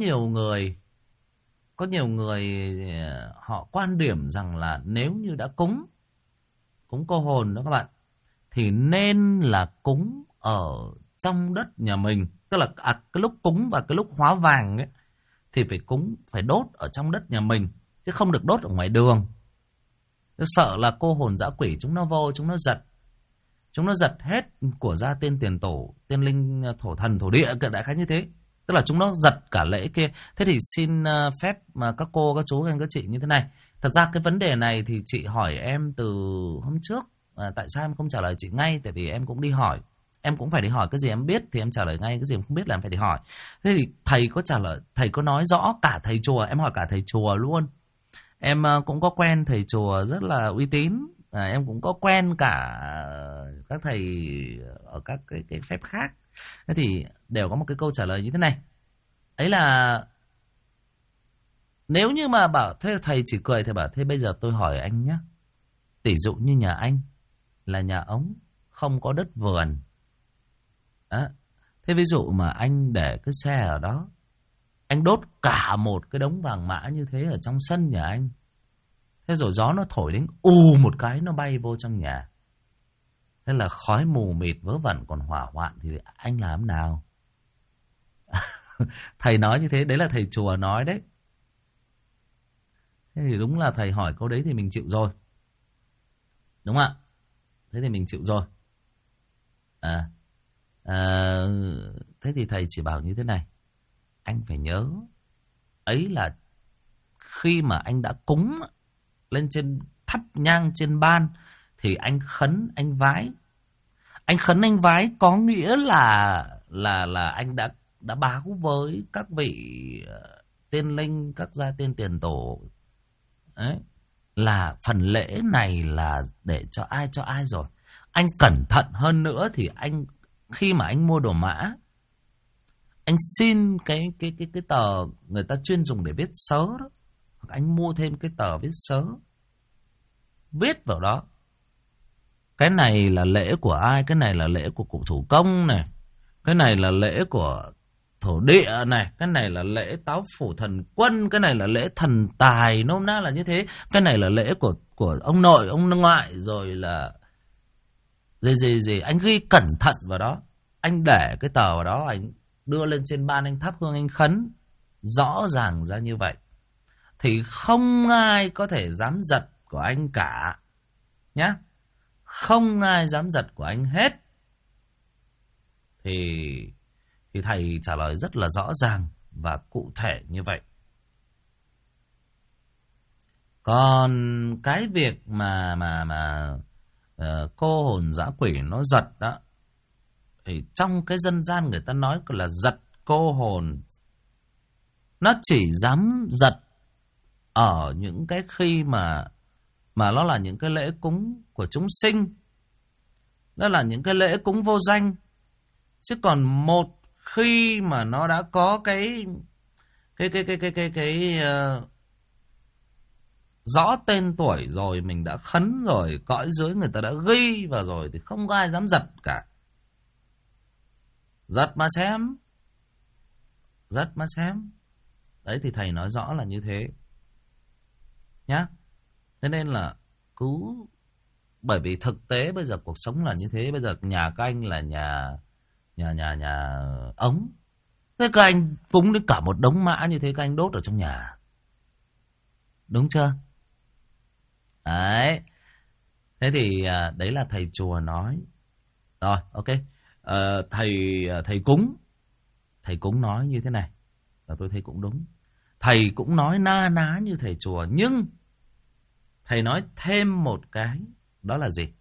nhiều người họ quan điểm rằng là nếu như đã cúng cô hồn đó các bạn, thì nên là cúng ở trong đất nhà mình. Tức là cái lúc cúng và cái lúc hóa vàng ấy, thì phải đốt ở trong đất nhà mình, chứ không được đốt ở ngoài đường. Tôi sợ là cô hồn dã quỷ chúng nó vô, chúng nó giật hết của gia tiên, tiền tổ, tiên linh, thổ thần, thổ địa, đại khái như thế. Tức là chúng nó giật cả lễ kia. Thế thì xin phép mà các cô, các chú, các chị như thế này. Thật ra cái vấn đề này thì chị hỏi em từ hôm trước. Tại sao em không trả lời chị ngay? Tại vì em cũng đi hỏi. Em cũng phải đi hỏi cái gì em biết thì em trả lời ngay, cái gì em không biết là em phải đi hỏi. Thế thì thầy có trả lời, thầy có nói rõ cả thầy chùa, em hỏi cả thầy chùa luôn. Em cũng có quen thầy chùa rất là uy tín. Em cũng có quen cả các thầy ở các cái phép khác. Thế thì đều có một cái câu trả lời như thế này. Ấy là nếu như mà bảo thế, thầy chỉ cười, thầy bảo thế bây giờ tôi hỏi anh nhé. Tỷ dụ như nhà anh là nhà ống, không có đất vườn. Thế ví dụ mà anh để cái xe ở đó, anh đốt cả một cái đống vàng mã như thế ở trong sân nhà anh. Thế rồi gió nó thổi đến một cái nó bay vô trong nhà. Thế là khói mù mịt vớ vẩn, còn hỏa hoạn thì anh làm nào? Thầy nói như thế, đấy là thầy chùa nói đấy. Thế thì đúng là thầy hỏi câu đấy thì mình chịu rồi. Đúng không ạ? Thế thì mình chịu rồi. Thế thì thầy chỉ bảo như thế này. Anh phải nhớ, ấy là khi mà anh đã cúng lên trên, thắp nhang trên ban, thì anh khấn, anh vái. Anh khấn, anh vái có nghĩa là anh đã báo với các vị tiên linh, các gia tiên tiền tổ ấy, là phần lễ này là để cho ai rồi. Anh cẩn thận hơn nữa thì anh khi mà anh mua đồ mã, anh xin cái tờ người ta chuyên dùng để viết sớ đó, hoặc anh mua thêm cái tờ viết sớ, viết vào đó cái này là lễ của ai, cái này là lễ của cụ thủ công này, cái này là lễ của thổ địa này, cái này là lễ táo phủ thần quân, cái này là lễ thần tài, nôm na là như thế, cái này là lễ của ông nội ông ngoại, rồi là gì anh ghi cẩn thận vào đó, anh để cái tờ vào đó, anh đưa lên trên ban, anh thắp hương anh khấn rõ ràng ra như vậy thì không ai có thể dám giật của anh cả nhá, không ai dám giật của anh hết. Thì thầy trả lời rất là rõ ràng và cụ thể như vậy. Còn cái việc mà cô hồn dã quỷ nó giật đó, thì trong cái dân gian người ta nói là giật cô hồn, nó chỉ dám giật ở những cái khi mà nó là những cái lễ cúng của chúng sinh, đó là những cái lễ cúng vô danh. Chứ còn một khi mà nó đã có cái rõ tên tuổi rồi, mình đã khấn rồi, cõi dưới người ta đã ghi vào rồi thì không có ai dám giật cả. Giật mà xem. Giật mà xem. Đấy thì thầy nói rõ là như thế nhá. Thế nên là cứ, bởi vì thực tế bây giờ cuộc sống là như thế. Bây giờ nhà các anh là nhà ống. Thế các anh cúng đến cả một đống mã như thế, các anh đốt ở trong nhà, đúng chưa? Đấy. Thế thì đấy là thầy chùa nói. Rồi, ok. Thầy cúng nói như thế này, và tôi thấy cũng đúng. Thầy cũng nói na ná như thầy chùa, nhưng thầy nói thêm một cái, đó là gì?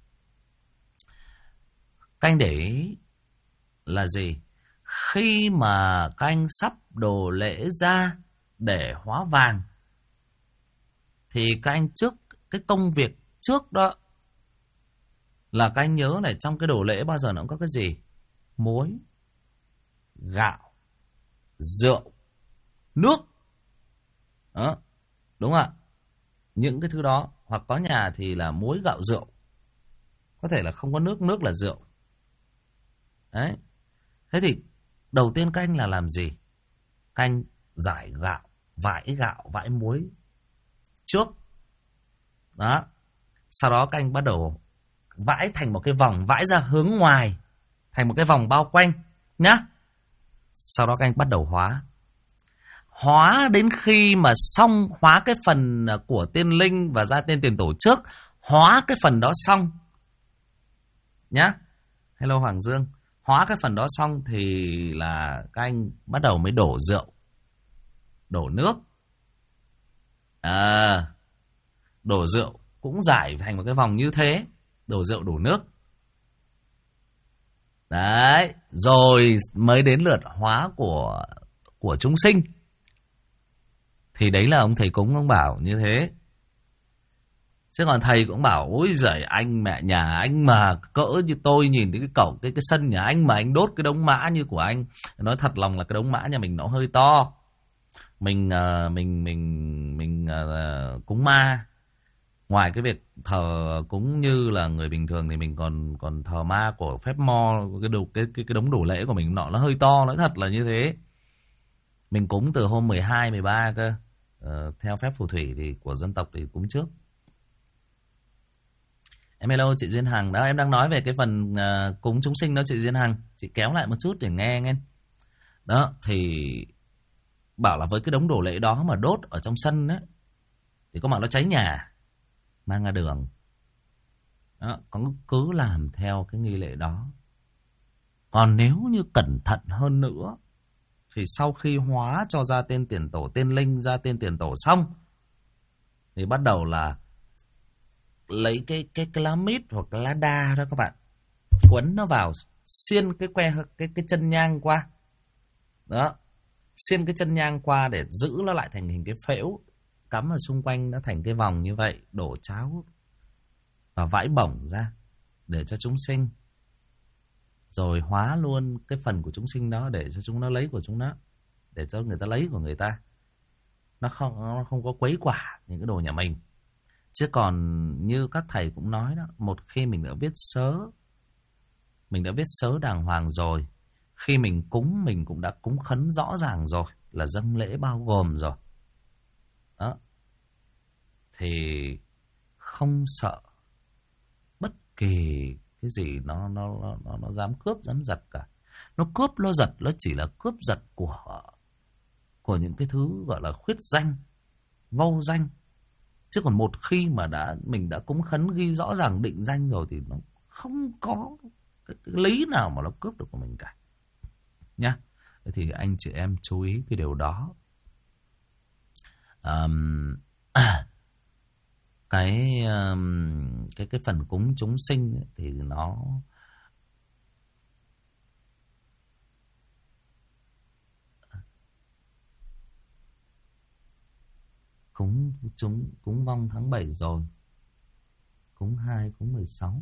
Các anh để ý là gì? Khi mà các anh sắp đồ lễ ra để hóa vàng, thì các anh trước cái công việc trước đó là các anh nhớ này, trong cái đồ lễ bao giờ nó cũng có cái gì? Muối, gạo, rượu, nước. Đó, đúng không ạ? Những cái thứ đó, hoặc có nhà thì là muối, gạo, rượu. Có thể là không có nước, nước là rượu. Đấy. Thế thì đầu tiên các anh là làm gì? Các anh rải gạo, vãi muối trước. Đó. Sau đó các anh bắt đầu vãi thành một cái vòng, vãi ra hướng ngoài thành một cái vòng bao quanh nhá. Sau đó các anh bắt đầu hóa đến khi mà xong, hóa cái phần của tiên linh và ra tên tiền tổ trước, hóa cái phần đó xong nhá. Hello Hoàng Dương. Hóa cái phần đó xong thì là các anh bắt đầu mới đổ rượu, đổ nước. Đổ rượu cũng giải thành một cái vòng như thế, đổ rượu đổ nước. Đấy, rồi mới đến lượt hóa của chúng sinh. Thì đấy là ông thầy cúng ông bảo như thế. Chứ còn thầy cũng bảo ôi giời, anh mẹ nhà anh mà cỡ như tôi nhìn thấy cái cổng cái sân nhà anh mà anh đốt cái đống mã như của anh, nói thật lòng là cái đống mã nhà mình nó hơi to. Mình cúng ma, ngoài cái việc thờ cúng như là người bình thường thì mình còn thờ ma của phép mo, cái đống đồ lễ của mình nó hơi to, nói thật là như thế. Mình cúng từ hôm 12, 13 cơ. Theo phép phù thủy thì của dân tộc thì cúng trước. Em hello chị Duyên Hằng. Đó, em đang nói về cái phần cúng chúng sinh đó chị Duyên Hằng. Chị kéo lại một chút để nghe nghe. Đó, thì bảo là với cái đống đồ lễ đó mà đốt ở trong sân ấy, thì có mà nó cháy nhà, mang ra đường. Đó, cứ làm theo cái nghi lễ đó. Còn nếu như cẩn thận hơn nữa, thì sau khi hóa cho ra tên tiền tổ, tên linh, ra tên tiền tổ xong, thì bắt đầu là lấy cái lá mít hoặc cái lá đa đó các bạn, quấn nó vào, xiên cái chân nhang qua. Đó, xiên cái chân nhang qua để giữ nó lại thành hình cái phễu. cắm ở xung quanh nó thành cái vòng như vậy, đổ cháo và vãi bổng ra để cho chúng sinh, rồi hóa luôn cái phần của chúng sinh đó để cho chúng nó lấy của chúng nó, để cho người ta lấy của người ta. Nó không có quấy quả những cái đồ nhà mình. Chứ còn như các thầy cũng nói đó, một khi mình đã viết sớ đàng hoàng rồi, khi mình cúng mình cũng đã cúng khấn rõ ràng rồi, là dâng lễ bao gồm rồi đó, thì không sợ bất kỳ cái gì nó dám cướp dám giật cả. Nó cướp nó giật nó chỉ là cướp giật của những cái thứ gọi là khuyết danh, vô danh. Chứ còn một khi mà mình đã cúng khấn ghi rõ ràng định danh rồi thì nó không có cái lý nào mà nó cướp được của mình cả nhá. Thế thì anh chị em chú ý cái điều đó. Cái phần cúng chúng sinh ấy, thì nó cúng vong tháng 7 rồi, cúng 2, cúng 16.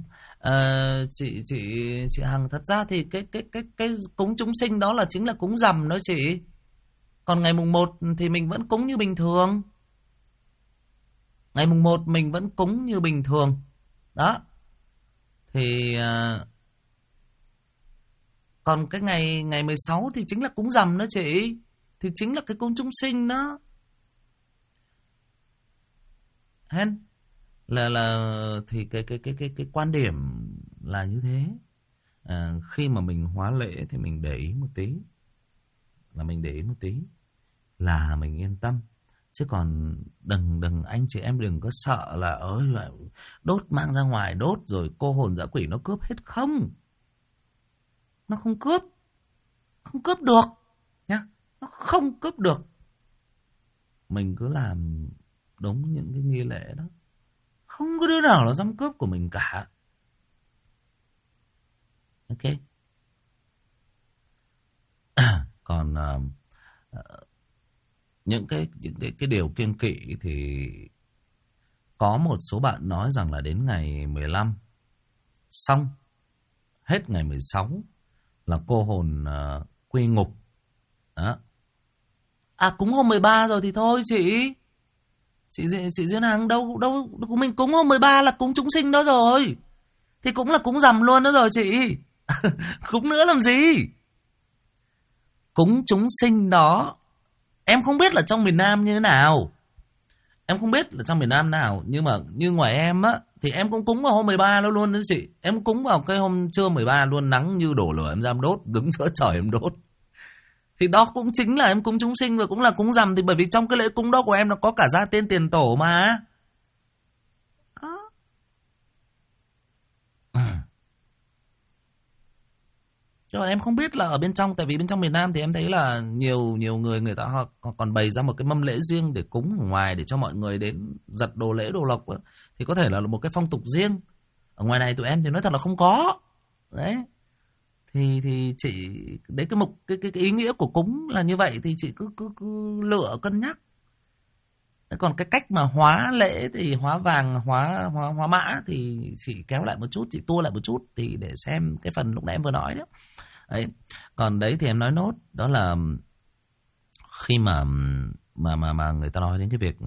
Chị Hằng, thật ra thì cái cúng chúng sinh đó là chính là cúng rằm đó chị. Còn ngày mùng 1 thì mình vẫn cúng như bình thường. Ngày mùng 1 mình vẫn cúng như bình thường. Đó. Thì còn cái ngày 16 thì chính là cúng rằm đó chị. Thì chính là cái cúng chúng sinh đó. Hen là thì cái quan điểm là như thế. Khi mà mình hóa lễ thì mình để ý một tí, là mình yên tâm. Chứ còn đừng anh chị em đừng có sợ là đốt mang ra ngoài đốt rồi cô hồn dã quỷ nó cướp hết. Không, nó không cướp được nhá, nó không cướp được. Mình cứ làm đúng những cái nghi lễ đó, không có đứa nào nó dám cướp của mình cả. Ok. Còn những cái điều kiêng kỵ thì có một số bạn nói rằng là đến ngày 15 xong, hết ngày 16 là cô hồn quy ngục. Đó. Cúng hôm 13 rồi thì thôi chị Duyên Hằng, đâu mình cúng hôm 13 là cúng chúng sinh đó rồi. Thì cũng là cúng rằm luôn đó rồi chị. Cúng nữa làm gì? Cúng chúng sinh đó, em không biết là trong miền Nam như thế nào. Nhưng mà như ngoài em á, thì em cũng cúng vào hôm 13 đó luôn đó chị. Em cúng vào cái hôm trưa 13 luôn, nắng như đổ lửa em dám đốt, đứng giữa trời em đốt. Thì đó cũng chính là em cúng chúng sinh và cũng là cúng rằm. Thì bởi vì trong cái lễ cúng đó của em nó có cả gia tiên tiền tổ mà. Chứ em không biết là ở bên trong, tại vì bên trong miền Nam thì em thấy là nhiều người ta họ còn bày ra một cái mâm lễ riêng để cúng ở ngoài, để cho mọi người đến giật đồ lễ đồ lộc ấy. Thì có thể là một cái phong tục riêng. Ở ngoài này tụi em thì nói thật là không có. Đấy. Thì chị đấy, cái ý nghĩa của cúng là như vậy, thì chị cứ lựa cân nhắc. Còn cái cách mà hóa lễ thì hóa vàng, hóa mã thì chị kéo lại một chút, chị tua lại một chút thì để xem cái phần lúc nãy em vừa nói đó. Đấy. Còn đấy thì em nói nốt, đó là khi mà người ta nói đến cái việc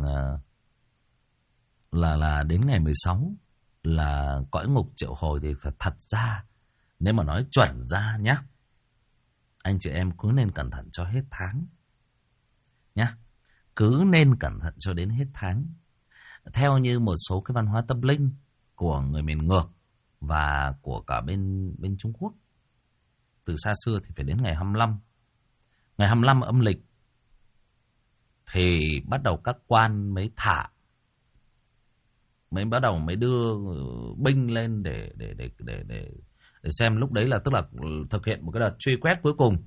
là đến ngày 16 là cõi ngục triệu hồi, thì thật ra nếu mà nói chuẩn ra nhá, anh chị em cứ nên cẩn thận cho hết tháng nhá. Cứ nên cẩn thận cho đến hết tháng. Theo như một số cái văn hóa tâm linh của người miền ngược và của cả bên Trung Quốc, từ xa xưa thì phải đến ngày 25. Ngày 25 âm lịch thì bắt đầu các quan mới mới đưa binh lên để xem. Lúc đấy là tức là thực hiện một cái đợt truy quét cuối cùng.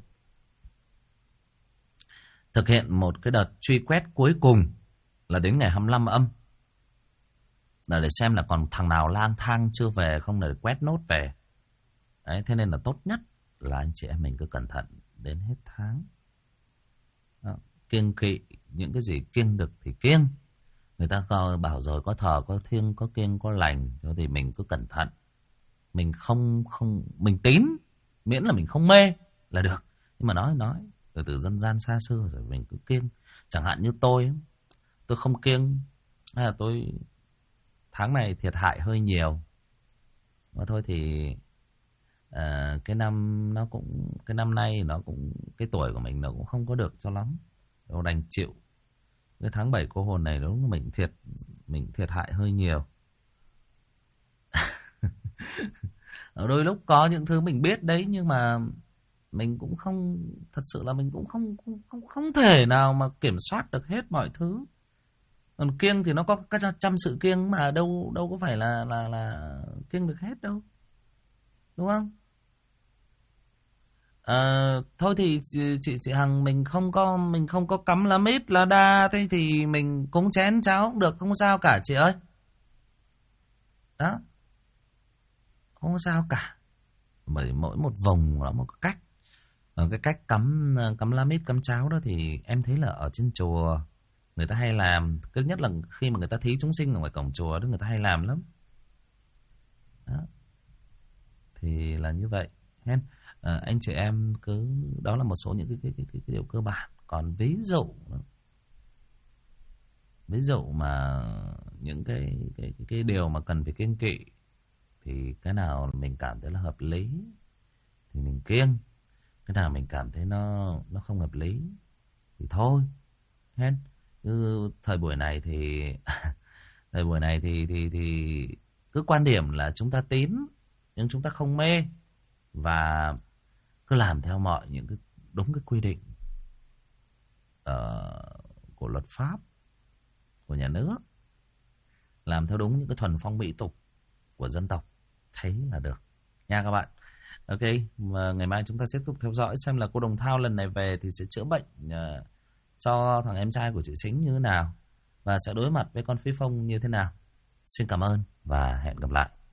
Là đến ngày 25 âm. Là để xem là còn thằng nào lang thang chưa về không, để quét nốt về. Đấy, thế nên là tốt nhất là anh chị em mình cứ cẩn thận đến hết tháng. Đó, kiêng kỵ những cái gì kiêng được thì kiêng, Người ta bảo rồi, có thờ có thiêng có kiêng có lành, thì mình cứ cẩn thận. Mình không mình tín, miễn là mình không mê là được. Nhưng mà nói từ dân gian xa xưa rồi mình cứ kiêng. Chẳng hạn như tôi không kiêng, hay là tôi tháng này thiệt hại hơi nhiều, mà thôi thì cái năm nay nó cũng, cái tuổi của mình nó cũng không có được cho lắm, đâu đành chịu. Cái tháng 7 cô hồn này đúng là mình thiệt hại hơi nhiều. Ở đôi lúc có những thứ mình biết đấy, nhưng mà mình cũng không, thật sự là mình cũng không thể nào mà kiểm soát được hết mọi thứ. Còn kiêng thì nó có các trăm sự kiêng mà đâu có phải là kiêng được hết đâu, đúng không? Thôi thì chị Hằng, mình không có cắm lá mít lá đa, thế thì mình cúng chén cháo cũng được, không sao cả chị ơi. Đó, không sao cả. Bởi mỗi một vùng nó một cách. Cái cách cắm lá mít cắm cháo đó thì em thấy là ở trên chùa người ta hay làm. Cứ nhất là khi mà người ta thí chúng sinh ở ngoài cổng chùa đó, người ta hay làm lắm. Đó, thì là như vậy. Anh chị em cứ, đó là một số những cái điều cơ bản. Còn ví dụ mà những cái điều mà cần phải kiêng kỵ, thì cái nào mình cảm thấy là hợp lý thì mình kiêng, cái nào mình cảm thấy nó không hợp lý thì thôi hết. Cứ thời buổi này thì thời buổi này thì cứ quan điểm là chúng ta tín nhưng chúng ta không mê, và cứ làm theo mọi những cái đúng cái quy định của luật pháp của nhà nước, làm theo đúng những cái thuần phong mỹ tục của dân tộc, thấy là được nha các bạn. Ok, và ngày mai chúng ta sẽ tiếp tục theo dõi xem là cô Đồng Thao lần này về thì sẽ chữa bệnh cho thằng em trai của chị Sính như thế nào, và sẽ đối mặt với con Phi Phong như thế nào. Xin cảm ơn và hẹn gặp lại.